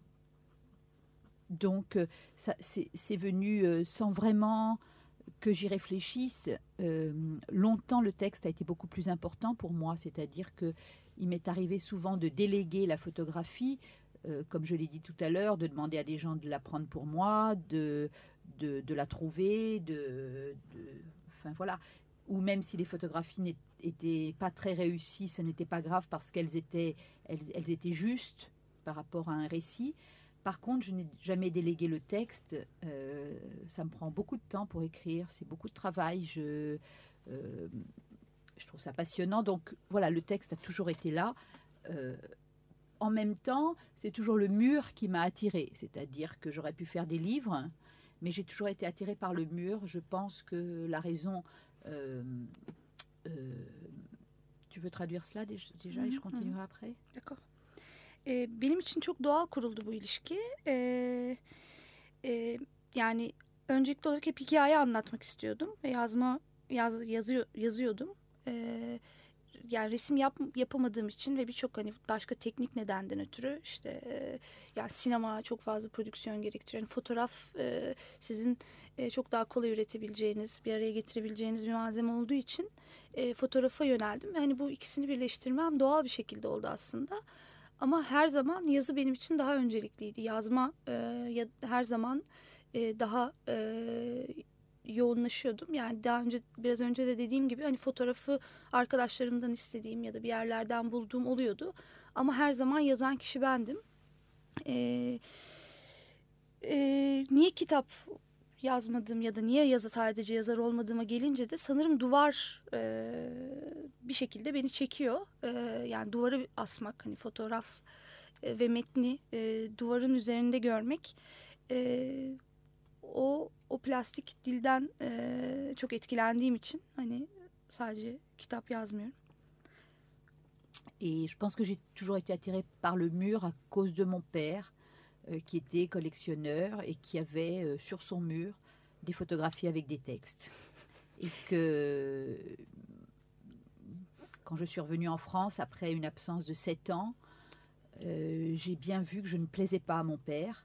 Donc ça, c'est venu sans vraiment... que j'y réfléchisse. Longtemps, le texte a été beaucoup plus important pour moi, c'est-à-dire qu'il m'est arrivé souvent de déléguer la photographie, comme je l'ai dit tout à l'heure, de demander à des gens de la prendre pour moi, de la trouver, enfin voilà. Ou même si les photographies n'étaient pas très réussies, ce n'était pas grave parce qu'elles étaient justes par rapport à un récit. Par contre, je n'ai jamais délégué le texte. Ça me prend beaucoup de temps pour écrire. C'est beaucoup de travail. Je trouve ça passionnant. Donc, voilà, le texte a toujours été là. En même temps, c'est toujours le mur qui m'a attirée. C'est-à-dire que j'aurais pu faire des livres, mais j'ai toujours été attirée par le mur. Je pense que la raison... tu veux traduire cela déjà et je continuerai après? D'accord. Benim için çok doğal kuruldu bu ilişki. Yani öncelikli olarak hep hikaye anlatmak istiyordum ve yazıyordum. yani resim yapamadığım için ve birçok hani başka teknik nedenden ötürü işte yani sinema çok fazla prodüksiyon gerektiriyor. Yani fotoğraf sizin çok daha kolay üretebileceğiniz, bir araya getirebileceğiniz bir malzeme olduğu için fotoğrafa yöneldim. Ve hani bu ikisini birleştirmem doğal bir şekilde oldu aslında. Ama her zaman yazı benim için daha öncelikliydi. Yazma her zaman daha yoğunlaşıyordum. Yani biraz önce de dediğim gibi hani fotoğrafı arkadaşlarımdan istediğim ya da bir yerlerden bulduğum oluyordu. Ama her zaman yazan kişi bendim. Niye kitap yazmadım ya da niye sadece yazar olmadığıma gelince de sanırım duvar bir şekilde beni çekiyor. Yani duvara asmak, hani fotoğraf ve metni duvarın üzerinde görmek, o plastik dilden çok etkilendiğim için hani sadece kitap yazmıyorum. Et je pense que j'ai toujours été attirée par le mur à cause de mon père, qui était collectionneur et qui avait sur son mur des photographies avec des textes. Et que quand je suis revenue en France après une absence de 7 ans, j'ai bien vu que je ne plaisais pas à mon père.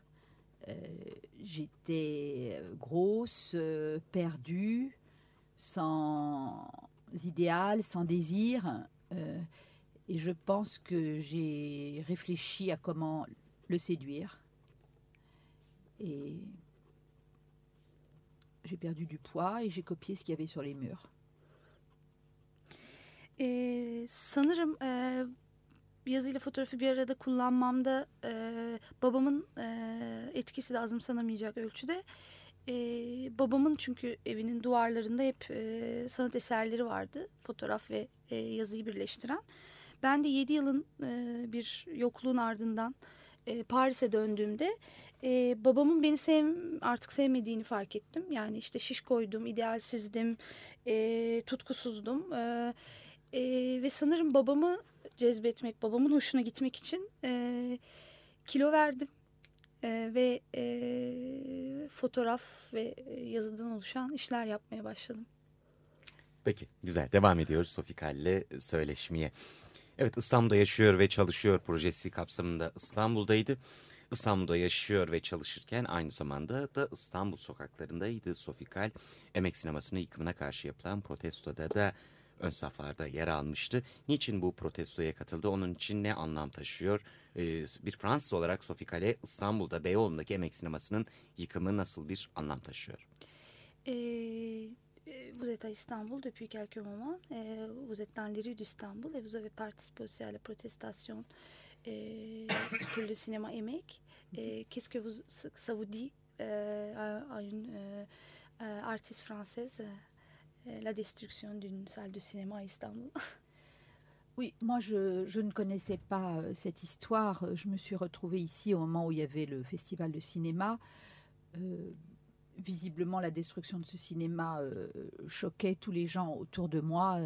J'étais grosse, perdue, sans idéal, sans désir. Et je pense que j'ai réfléchi à comment le séduire. Et j'ai perdu du poids et j'ai copié ce qu'il y avait sur les murs. Sanırım yazıyla fotoğrafı bir arada kullanmamda babamın etkisi de azımsanamayacak ölçüde. Babamın çünkü evinin duvarlarında hep sanat eserleri vardı. Fotoğraf ve yazıyı birleştiren. Ben de 7 yılın bir yokluğun ardından Paris'e döndüğümde babamın beni artık sevmediğini fark ettim. Yani işte şişkoydum, idealsizdim, tutkusuzdum. Ve sanırım babamı cezbetmek, babamın hoşuna gitmek için kilo verdim. Ve fotoğraf ve yazıdan oluşan işler yapmaya başladım. Peki, güzel. Devam ediyoruz Sofikal'le söyleşmeye. Evet, İstanbul'da yaşıyor ve çalışıyor projesi kapsamında İstanbul'daydı. İstanbul'da yaşıyor ve çalışırken aynı zamanda da İstanbul sokaklarındaydı Sofikal. Emek sinemasının yıkımına karşı yapılan protestoda da ön saflarda yer almıştı. Niçin bu protestoya katıldı? Onun için ne anlam taşıyor? Bir Fransız olarak Sofikal'e İstanbul'da Beyoğlu'ndaki emek sinemasının yıkımı nasıl bir anlam taşıyor? Vous êtes à Istanbul depuis quelques moments. Vous êtes dans les rues d'Istanbul et vous avez participé aussi à la protestation pour le cinéma Emek. Qu'est-ce que ça vous dit à une artiste française, la destruction d'une salle de cinéma à Istanbul? Oui, moi je ne connaissais pas cette histoire. Je me suis retrouvée ici au moment où il y avait le festival de cinéma. Visiblement, la destruction de ce cinéma choquait tous les gens autour de moi.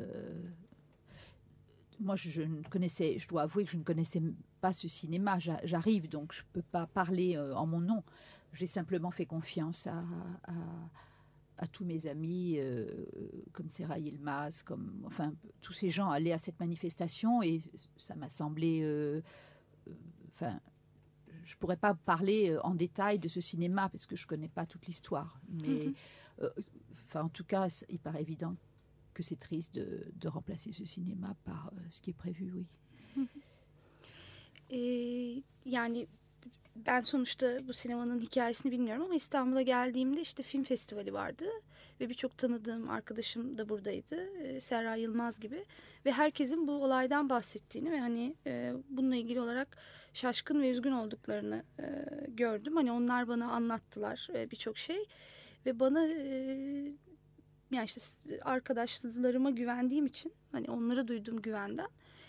Moi, je dois avouer que je ne connaissais pas ce cinéma. J'arrive, donc je ne peux pas parler en mon nom. J'ai simplement fait confiance à tous mes amis, comme Serra Yilmaz, enfin, tous ces gens allaient à cette manifestation et ça m'a semblé... je ne pourrais pas parler en détail de ce cinéma parce que je ne connais pas toute l'histoire. Mais en tout cas, il paraît évident que c'est triste de remplacer ce cinéma par ce qui est prévu, oui. Yani ben sonuçta bu sinemanın hikayesini bilmiyorum ama İstanbul'a geldiğimde işte film festivali vardı ve birçok tanıdığım arkadaşım da buradaydı, Serra Yılmaz gibi, ve herkesin bu olaydan bahsettiğini ve hani bununla ilgili olarak şaşkın ve üzgün olduklarını gördüm. Hani onlar bana anlattılar birçok şey ve bana yani işte arkadaşlarıma güvendiğim için, hani onlara duyduğum güvenden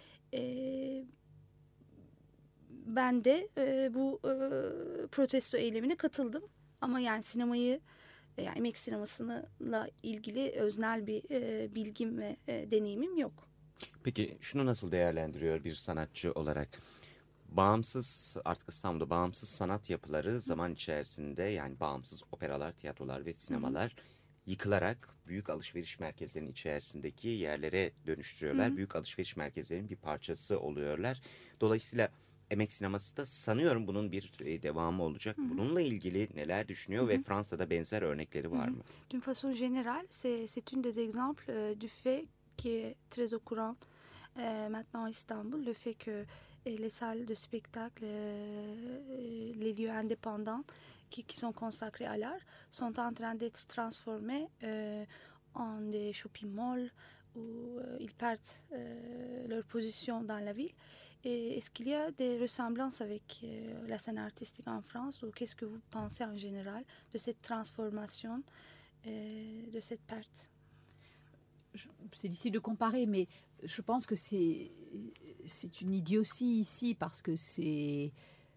ben de bu protesto eylemine katıldım. Ama yani sinemayı, yani emek sinemasıyla ilgili öznel bir bilgim ve deneyimim yok. Peki şunu nasıl değerlendiriyor bir sanatçı olarak? Bağımsız, artık İstanbul'da bağımsız sanat yapıları zaman içerisinde, yani bağımsız operalar, tiyatrolar ve sinemalar yıkılarak büyük alışveriş merkezlerinin içerisindeki yerlere dönüştürüyorlar. Hı hı. Büyük alışveriş merkezlerinin bir parçası oluyorlar. Dolayısıyla Emek Sineması da sanıyorum bunun bir devamı olacak. Bununla ilgili neler düşünüyor ve Fransa'da benzer örnekleri var mı? D'une façon générale, c'est une des exemples du fait qui est très au courant maintenant à Istanbul, le fait que les salles de spectacle, les lieux indépendants qui sont consacrés à l'art sont en train d'être transformés en des shopping malls où ils perdent leur position dans la ville. Et est-ce qu'il y a des ressemblances avec la scène artistique en France ou qu'est-ce que vous pensez en général de cette transformation, de cette perte? C'est difficile de comparer, mais je pense que c'est une idiotie ici parce que c'est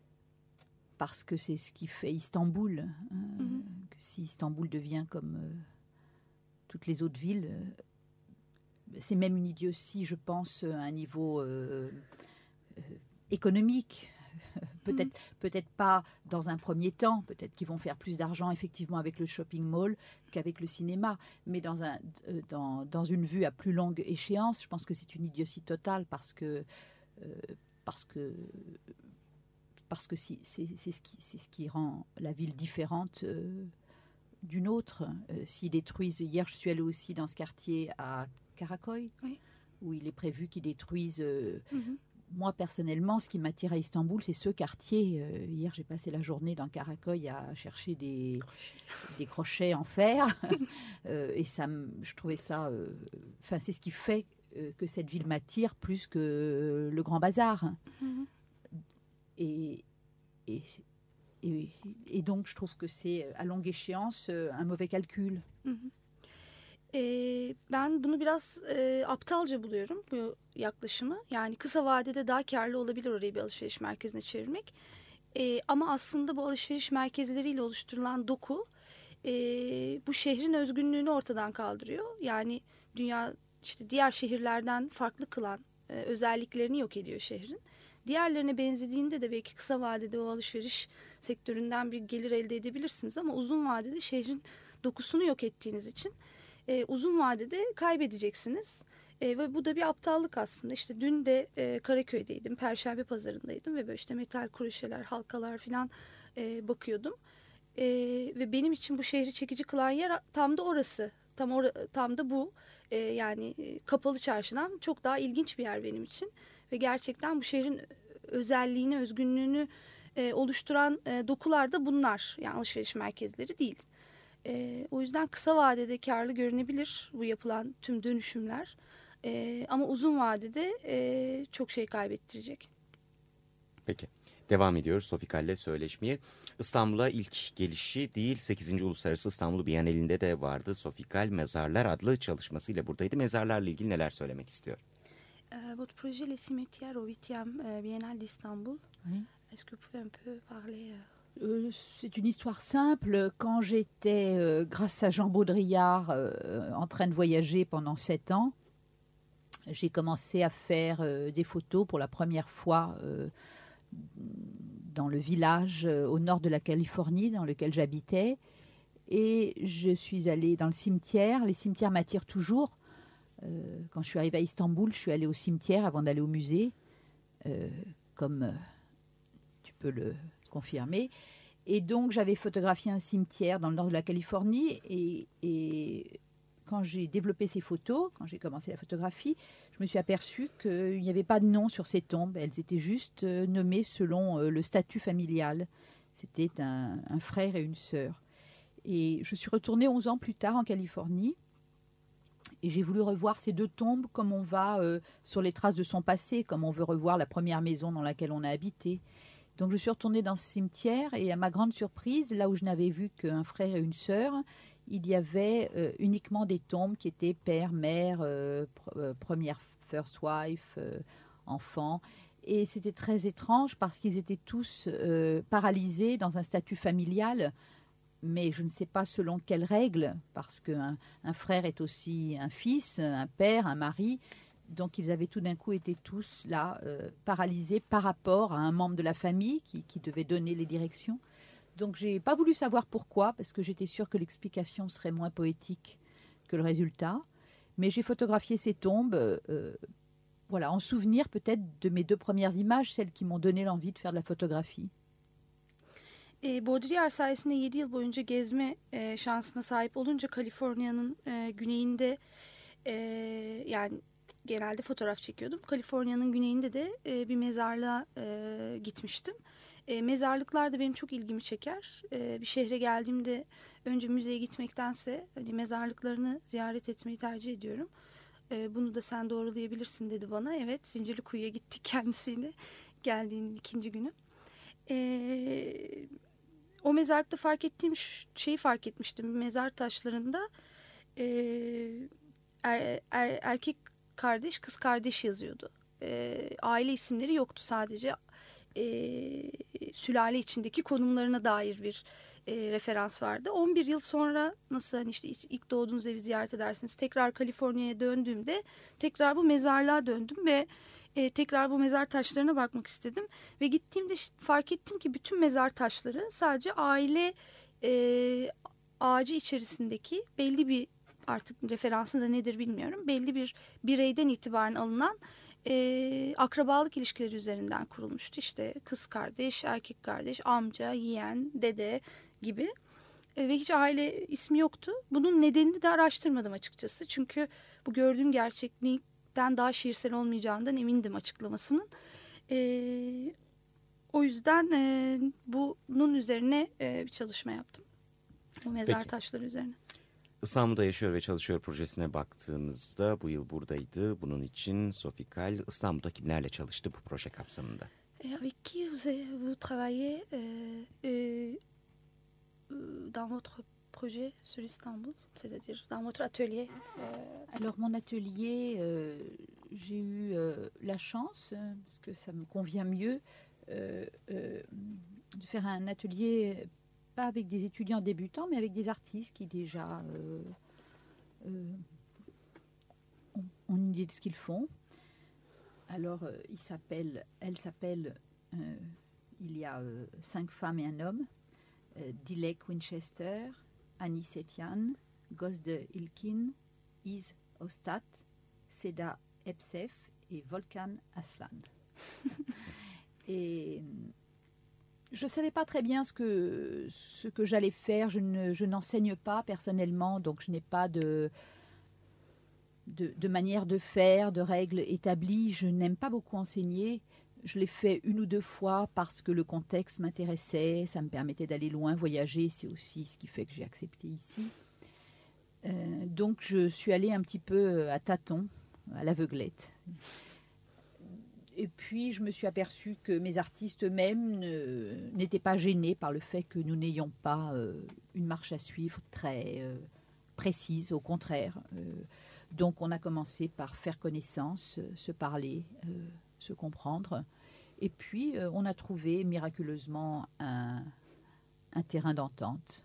ce qui fait Istanbul. Que si Istanbul devient comme toutes les autres villes, c'est même une idiotie, je pense, à un niveau économique. Peut-être pas dans un premier temps, peut-être qu'ils vont faire plus d'argent effectivement avec le shopping mall qu'avec le cinéma, mais dans une vue à plus longue échéance, je pense que c'est une idiotie totale parce que c'est ce qui rend la ville différente d'une autre. S'ils détruisent, hier je suis allée aussi dans ce quartier à Karaköy, oui, où il est prévu qu'ils détruisent... Moi, personnellement, ce qui m'attire à Istanbul, c'est ce quartier. Hier, j'ai passé la journée dans Karaköy à chercher des crochets en fer. Et je trouvais ça... c'est ce qui fait que cette ville m'attire plus que le Grand Bazar. Et donc, je trouve que c'est, à longue échéance, un mauvais calcul. Ben bunu biraz aptalca buluyorum bu yaklaşımı. Yani kısa vadede daha karlı olabilir orayı bir alışveriş merkezine çevirmek. Ama aslında bu alışveriş merkezleriyle oluşturulan doku bu şehrin özgünlüğünü ortadan kaldırıyor. Yani dünya işte diğer şehirlerden farklı kılan özelliklerini yok ediyor şehrin. Diğerlerine benzediğinde de belki kısa vadede o alışveriş sektöründen bir gelir elde edebilirsiniz ama uzun vadede şehrin dokusunu yok ettiğiniz için uzun vadede kaybedeceksiniz. Ve bu da bir aptallık aslında. İşte dün de Karaköy'deydim, Perşembe Pazarı'ndaydım ve böyle işte metal kroşeler, halkalar falan bakıyordum. Ve benim için bu şehri çekici kılan yer tam da orası. Tam da bu. Yani Kapalı Çarşı'dan çok daha ilginç bir yer benim için. Ve gerçekten bu şehrin özelliğini, özgünlüğünü oluşturan dokular da bunlar. Yani alışveriş merkezleri değil. O yüzden kısa vadede karlı görünebilir bu yapılan tüm dönüşümler. Ama uzun vadede çok şey kaybettirecek. Peki. Devam ediyoruz Sofikal'le söyleşmeye. İstanbul'a ilk gelişi değil, 8. Uluslararası İstanbul Bienalinde de vardı. Sofikal Mezarlar adlı çalışmasıyla buradaydı. Mezarlarla ilgili neler söylemek istiyor? Votre projet Les Cimetières au 8e Biennale d'Istanbul. Oui. Est-ce que vous pouvez un peu parler c'est une histoire simple. Quand j'étais, grâce à Jean Baudrillard, en train de voyager pendant 7 ans, j'ai commencé à faire des photos pour la première fois dans le village au nord de la Californie dans lequel j'habitais. Et je suis allée dans le cimetière. Les cimetières m'attirent toujours. Quand je suis arrivée à Istanbul, je suis allée au cimetière avant d'aller au musée, comme tu peux le confirmer. Et donc, j'avais photographié un cimetière dans le nord de la Californie. Et quand j'ai développé ces photos, quand j'ai commencé la photographie, je me suis aperçue qu'il n'y avait pas de nom sur ces tombes. Elles étaient juste nommées selon le statut familial. C'était un frère et une sœur. Et je suis retournée 11 ans plus tard en Californie. Et j'ai voulu revoir ces deux tombes comme on va sur les traces de son passé, comme on veut revoir la première maison dans laquelle on a habité. Donc je suis retournée dans ce cimetière et à ma grande surprise, là où je n'avais vu qu'un frère et une sœur, il y avait uniquement des tombes qui étaient père, mère, première first wife, enfant. Et c'était très étrange parce qu'ils étaient tous paralysés dans un statut familial, mais je ne sais pas selon quelles règles, parce qu'un frère est aussi un fils, un père, un mari. Donc ils avaient tout d'un coup été tous là, paralysés par rapport à un membre de la famille qui devait donner les directions. Donc, j'ai pas voulu savoir pourquoi, parce que j'étais sûre que l'explication serait moins poétique que le résultat. Mais j'ai photographié ces tombes, voilà, en souvenir peut-être de mes 2 premières images, celles qui m'ont donné l'envie de faire de la photographie. Baudrillard sayesinde 7 yıl boyunca gezme şansına sahip olunca Kaliforniya'nın güneyinde yani genelde fotoğraf çekiyordum. Kaliforniya'nın güneyinde de bir mezarlığa gitmiştim. Mezarlıklar da benim çok ilgimi çeker. Bir şehre geldiğimde önce müzeye gitmektense hani mezarlıklarını ziyaret etmeyi tercih ediyorum. Bunu da sen doğrulayabilirsin dedi bana. Evet, Zincirlikuyu'ya gittik kendisiyle geldiğinin 2. günü. O mezarlıkta şeyi fark etmiştim. Mezar taşlarında erkek kardeş, kız kardeş yazıyordu. Aile isimleri yoktu, sadece sülale içindeki konumlarına dair bir referans vardı. 11 yıl sonra nasıl hani işte ilk doğduğunuz evi ziyaret edersiniz. Tekrar Kaliforniya'ya döndüğümde tekrar bu mezarlığa döndüm ve tekrar bu mezar taşlarına bakmak istedim. Ve gittiğimde fark ettim ki bütün mezar taşları sadece aile ağacı içerisindeki belli bir, artık referansı da nedir bilmiyorum, belli bir bireyden itibaren alınan akrabalık ilişkileri üzerinden kurulmuştu. İşte kız kardeş, erkek kardeş, amca, yeğen, dede gibi. Ve hiç aile ismi yoktu. Bunun nedenini de araştırmadım açıkçası. Çünkü bu gördüğüm gerçeklikten daha şiirsel olmayacağından emindim açıklamasının. O yüzden bunun üzerine bir çalışma yaptım. Bu mezar taşları üzerine. İstanbul'da Yaşıyor ve Çalışıyor projesine baktığımızda bu yıl buradaydı. Bunun için Sofikal İstanbul'da kimlerle çalıştı bu proje kapsamında? Avec qui vous travaillez dans votre projet sur Istanbul, c'est-à-dire dans votre atelier? Alors mon atelier, j'ai eu la chance, parce que ça me convient mieux, de faire un atelier pas avec des étudiants débutants, mais avec des artistes qui déjà ont une idée de ce qu'ils font. Alors, elle s'appelle, il y a 5 femmes et un homme, Dilek Winchester, Annie Setian, Gözde İlkin, Iz Ostat, Seda Epsef et Volkan Aslan. Et je ne savais pas très bien ce que j'allais faire. Je n'enseigne pas personnellement, donc je n'ai pas de manière de faire, de règles établies. Je n'aime pas beaucoup enseigner. Je l'ai fait 1 ou 2 fois parce que le contexte m'intéressait, ça me permettait d'aller loin, voyager. C'est aussi ce qui fait que j'ai accepté ici. Donc je suis allée un petit peu à tâtons, à l'aveuglette. Et puis, je me suis aperçue que mes artistes eux-mêmes n'étaient pas gênés par le fait que nous n'ayons pas une marche à suivre très précise, au contraire. Donc, on a commencé par faire connaissance, se parler, se comprendre. Et puis, on a trouvé miraculeusement un terrain d'entente.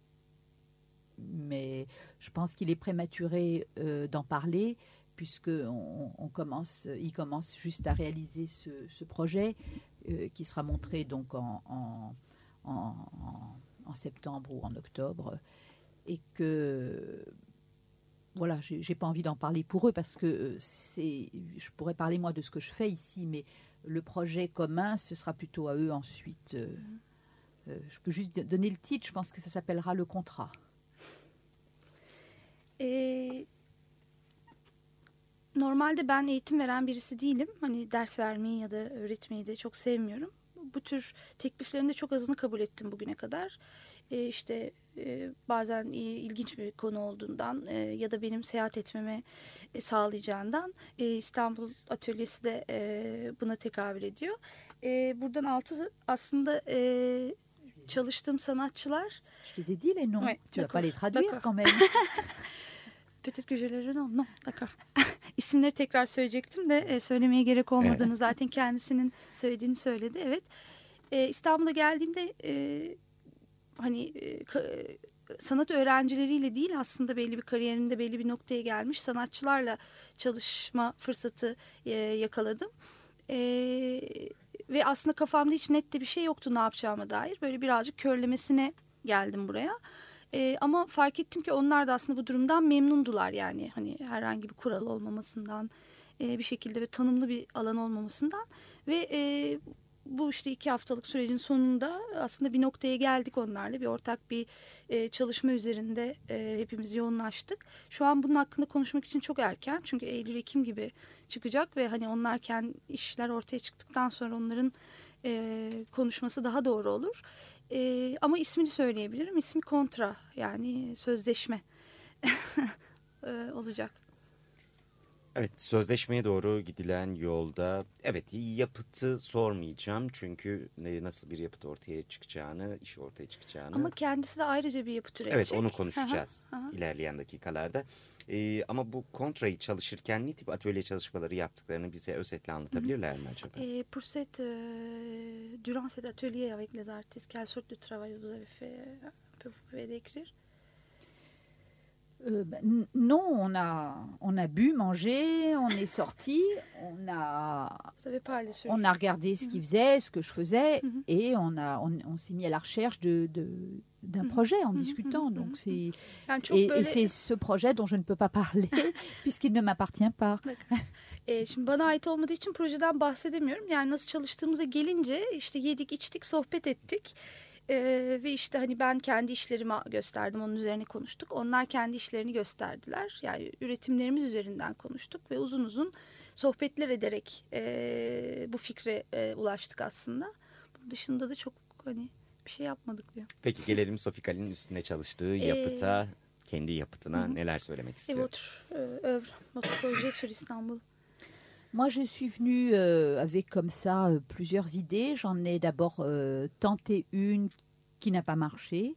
Mais je pense qu'il est prématuré d'en parler, puisqu'il commence juste à réaliser ce projet qui sera montré donc en septembre ou en octobre, et que voilà, j'ai pas envie d'en parler pour eux parce que je pourrais parler moi de ce que je fais ici, mais le projet commun ce sera plutôt à eux ensuite. Je peux juste donner le titre, je pense que ça s'appellera Le Contrat. Normalde ben eğitim veren birisi değilim. Hani ders vermeyi ya da öğretmeyi de çok sevmiyorum. Bu tür tekliflerin de çok azını kabul ettim bugüne kadar. İşte bazen ilginç bir konu olduğundan ya da benim seyahat etmeme sağlayacağından İstanbul Atölyesi de buna tekabül ediyor. Buradan altı aslında çalıştığım sanatçılar. Je les ai dit les noms. Ouais, tu vas pas les traduire quand même. Peut-être que je les renomme. Non, d'accord. İsimleri tekrar söyleyecektim de söylemeye gerek olmadığını zaten kendisinin söylediğini söyledi. Evet. İstanbul'a geldiğimde sanat öğrencileriyle değil, aslında belli bir kariyerinde belli bir noktaya gelmiş sanatçılarla çalışma fırsatı yakaladım. Ve aslında kafamda hiç net de bir şey yoktu ne yapacağıma dair. Böyle birazcık körlemesine geldim buraya. Ama fark ettim ki onlar da aslında bu durumdan memnundular yani. Hani herhangi bir kural olmamasından, bir şekilde ve tanımlı bir alan olmamasından. Ve bu işte 2 haftalık sürecin sonunda aslında bir noktaya geldik onlarla. Bir ortak bir çalışma üzerinde hepimiz yoğunlaştık. Şu an bunun hakkında konuşmak için çok erken. Çünkü Eylül-Ekim gibi çıkacak ve hani onlarken işler ortaya çıktıktan sonra onların konuşması daha doğru olur. Ama ismini söyleyebilirim. İsmi kontra, yani sözleşme olacak. Evet, sözleşmeye doğru gidilen yolda, evet, yapıtı sormayacağım çünkü nasıl bir yapıt ortaya çıkacağını, iş ortaya çıkacağını. Ama kendisi de ayrıca bir yapıt üretecek. Evet, onu konuşacağız ilerleyen dakikalarda. Ama bu kontrayı çalışırken ne tip atölye çalışmaları yaptıklarını bize özetle anlatabilirler mi acaba? Pour cette, durant cet atelier avec les artistes, quelle sorte de travail vous avez fait, un peu vous pouvez décrire? Non, on a bu, mangé, on est sorti, Vous avez parlé sur on a regardé ce qu'ils faisaient, ce que je faisais, et on s'est mis à la recherche d'un projet en discutant. Donc et c'est ce projet dont je ne peux pas parler puisqu'il ne m'appartient pas. Şimdi bana ait olmadığı için projeden bahsedemiyorum. Yani nasıl çalıştığımıza gelince işte yedik, içtik, sohbet ettik. Ve işte hani ben kendi işlerimi gösterdim, onun üzerine konuştuk. Onlar kendi işlerini gösterdiler. Yani üretimlerimiz üzerinden konuştuk ve uzun uzun sohbetler ederek bu fikre ulaştık aslında. Bunun dışında da çok hani bir şey yapmadık diyor. Peki gelelim Sophie Kall'in üstüne çalıştığı yapıta, kendi yapıtına neler söylemek istiyor? Votre œuvre, votre projet sur Istanbul. Moi, je suis venue avec comme ça plusieurs idées. J'en ai d'abord tenté une qui n'a pas marché.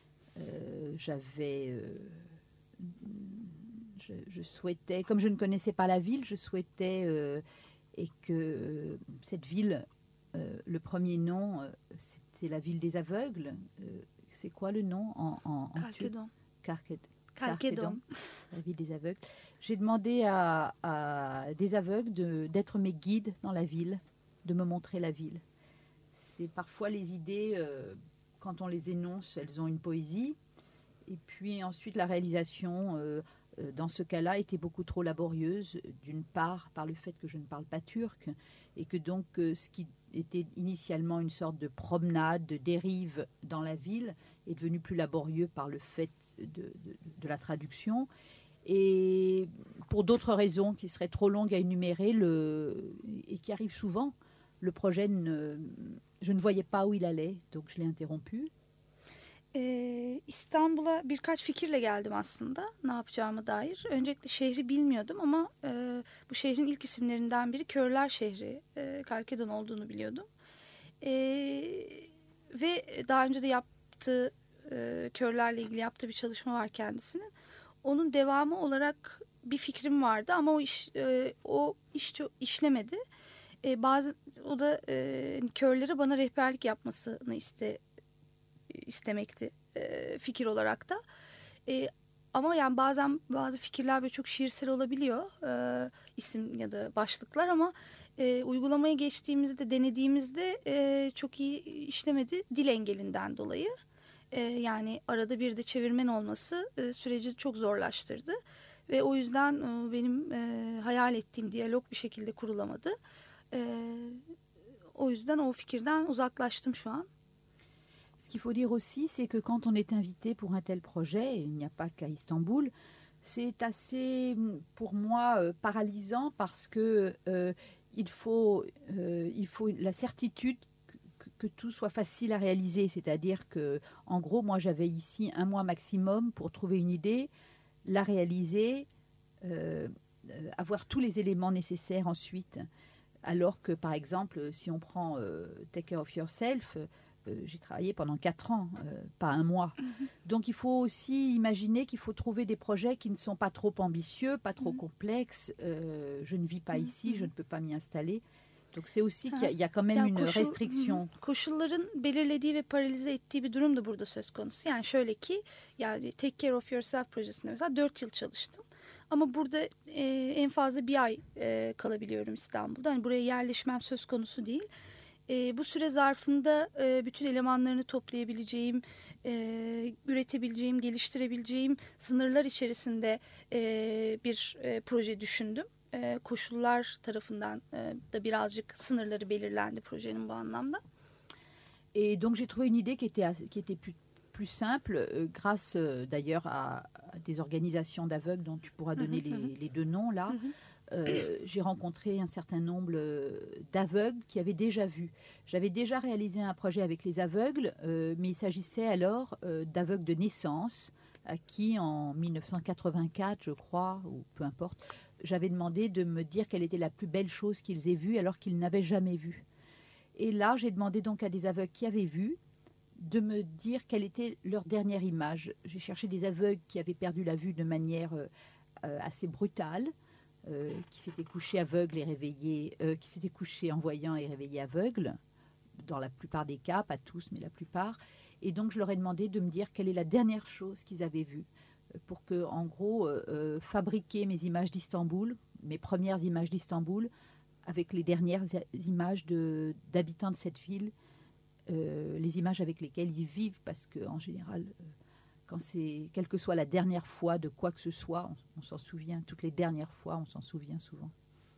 Je souhaitais, comme je ne connaissais pas la ville, je souhaitais et que cette ville, le premier nom, c'était la ville des aveugles. C'est quoi le nom en Kalkedon. Kalkedon, la ville des aveugles. J'ai demandé à des aveugles d'être mes guides dans la ville, de me montrer la ville. C'est parfois les idées, quand on les énonce, elles ont une poésie. Et puis ensuite, la réalisation, dans ce cas-là, était beaucoup trop laborieuse. D'une part, par le fait que je ne parle pas turc, et que donc ce qui était initialement une sorte de promenade, de dérive dans la ville, est devenu plus laborieux par le fait de la traduction. Et pour d'autres raisons qui seraient trop longues à énumérer et qui arrivent souvent, le projet, je ne voyais pas où il allait, donc je l'ai interrompu. İstanbul'a birkaç fikirle geldim aslında ne yapacağıma dair. Öncelikle şehri bilmiyordum ama bu şehrin ilk isimlerinden biri Körler Şehri, Kalkedon olduğunu biliyordum. Ve daha önce de yaptığı, körlerle ilgili yaptığı bir çalışma var kendisinin. Onun devamı olarak bir fikrim vardı ama o iş çok işlemedi. O da körlere bana rehberlik yapmasını istemekti fikir olarak da. Ama yani bazen bazı fikirler böyle çok şiirsel olabiliyor, isim ya da başlıklar, ama uygulamaya geçtiğimizde, denediğimizde çok iyi işlemedi dil engelinden dolayı. Yani arada bir de çevirmen olması süreci çok zorlaştırdı ve o yüzden benim hayal ettiğim diyalog bir şekilde kurulamadı. O yüzden o fikirden uzaklaştım şu an. Ce qu'il faut dire aussi, c'est que quand on est invité pour un tel projet, il n'y a pas qu'à Istanbul, c'est assez, pour moi, paralysant parce que il faut la certitude que tout soit facile à réaliser. C'est-à-dire que, en gros, moi, j'avais ici 1 mois maximum pour trouver une idée, la réaliser, avoir tous les éléments nécessaires ensuite. Alors que, par exemple, si on prend Take Care of Yourself, j'ai travaillé pendant 4 ans, pas 1 mois. Donc il faut aussi imaginer qu'il faut trouver des projets qui ne sont pas trop ambitieux, pas trop complexes. Je ne vis pas ici, je ne peux pas m'y installer. Donc c'est aussi qu'il y a quand même une restriction. Koşulların belirlediği ve paralize ettiği bir durum da burada söz konusu. Yani şöyle ki, yani Take Care of Yourself projesinde mesela 4 yıl çalıştım. Ama burada en fazla 1 ay kalabiliyorum İstanbul'da. Hani buraya yerleşmem söz konusu değil. Bu süre zarfında bütün elemanlarını toplayabileceğim, üretebileceğim, geliştirebileceğim sınırlar içerisinde bir proje düşündüm. Koşullar tarafından da birazcık sınırları belirlendi projenin bu anlamda. Et donc j'ai trouvé une idée qui était plus simple, grâce d'ailleurs à des organisations d'aveugles dont tu pourras donner les deux noms là. J'ai rencontré un certain nombre d'aveugles qui avaient déjà vu. J'avais déjà réalisé un projet avec les aveugles, mais il s'agissait alors d'aveugles de naissance, à qui en 1984, je crois, ou peu importe, j'avais demandé de me dire quelle était la plus belle chose qu'ils aient vue alors qu'ils n'avaient jamais vu. Et là, j'ai demandé donc à des aveugles qui avaient vu de me dire quelle était leur dernière image. J'ai cherché des aveugles qui avaient perdu la vue de manière assez brutale, qui s'étaient couchés aveugles et réveillés, qui s'étaient couchés en voyant et réveillés aveugles, dans la plupart des cas, pas tous, mais la plupart. Et donc, je leur ai demandé de me dire quelle est la dernière chose qu'ils avaient vue, pour que, en gros, fabriquer mes images d'Istanbul, mes premières images d'Istanbul, avec les dernières images d'habitants de cette ville, les images avec lesquelles ils vivent, parce qu'en général, quelle que soit la dernière fois de quoi que ce soit, on s'en souvient, toutes les dernières fois, on s'en souvient souvent.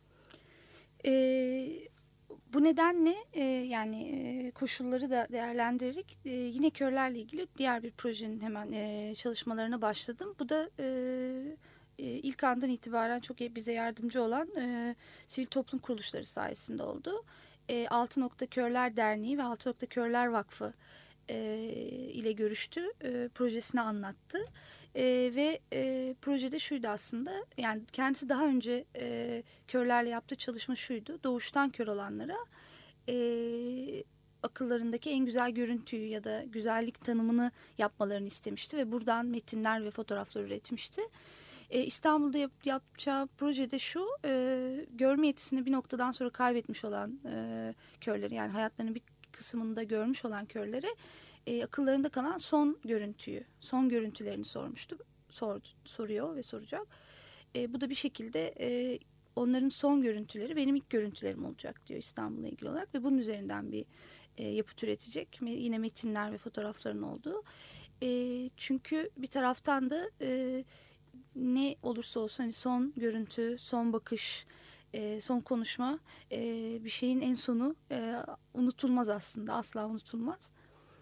Bu nedenle yani koşulları da değerlendirerek yine körlerle ilgili diğer bir projenin hemen çalışmalarına başladım. Bu da ilk andan itibaren çok bize yardımcı olan sivil toplum kuruluşları sayesinde oldu. 6 Nokta Körler Derneği ve 6 Nokta Körler Vakfı ile görüştü, projesini anlattı ve projede şuydu aslında, yani kendisi daha önce körlerle yaptığı çalışma şuydu: doğuştan kör olanlara akıllarındaki en güzel görüntüyü ya da güzellik tanımını yapmalarını istemişti ve buradan metinler ve fotoğraflar üretmişti. İstanbul'da yapacağı projede şu: görme yetisini bir noktadan sonra kaybetmiş olan körleri, yani hayatlarının bir kısmında görmüş olan körlere akıllarında kalan son görüntülerini soruyor ve soracak. Bu da bir şekilde onların son görüntüleri benim ilk görüntülerim olacak diyor İstanbul'la ilgili olarak ve bunun üzerinden bir yapıt üretecek. Yine metinler ve fotoğrafların olduğu. Çünkü bir taraftan da ne olursa olsun hani son görüntü, son bakış, son konuşma bir şeyin en sonu unutulmaz aslında, asla unutulmaz.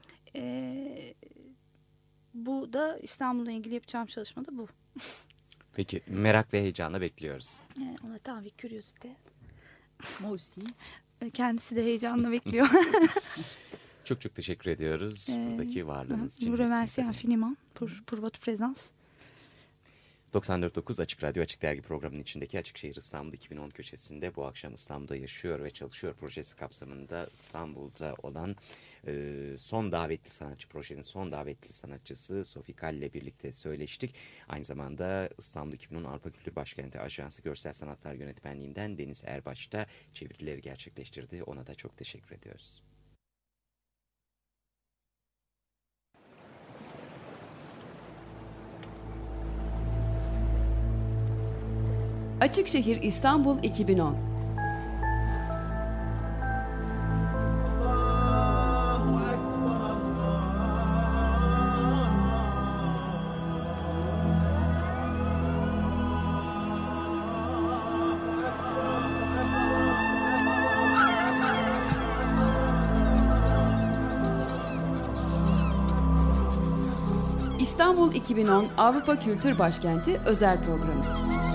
Bu da İstanbul'la ilgili yapacağım çalışmada bu. Peki, merak ve heyecanla bekliyoruz. On attend avec curiosité. Moi aussi. Kendisi de heyecanla bekliyor. Çok çok teşekkür ediyoruz buradaki varlığınız için. Vous remercie infiniment pour votre présence. 94.9 Açık Radyo Açık Dergi programının içindeki Açıkşehir İstanbul 2010 köşesinde bu akşam İstanbul'da yaşıyor ve çalışıyor projesi kapsamında İstanbul'da olan son davetli sanatçı, projenin son davetli sanatçısı Sophie Kal ile birlikte söyleştik. Aynı zamanda İstanbul 2010 Avrupa Kültür Başkenti Ajansı Görsel Sanatlar Yönetmenliğinden Deniz Erbaş da çevirileri gerçekleştirdi. Ona da çok teşekkür ediyoruz. Açıkşehir İstanbul 2010. İstanbul 2010 Avrupa Kültür Başkenti özel programı.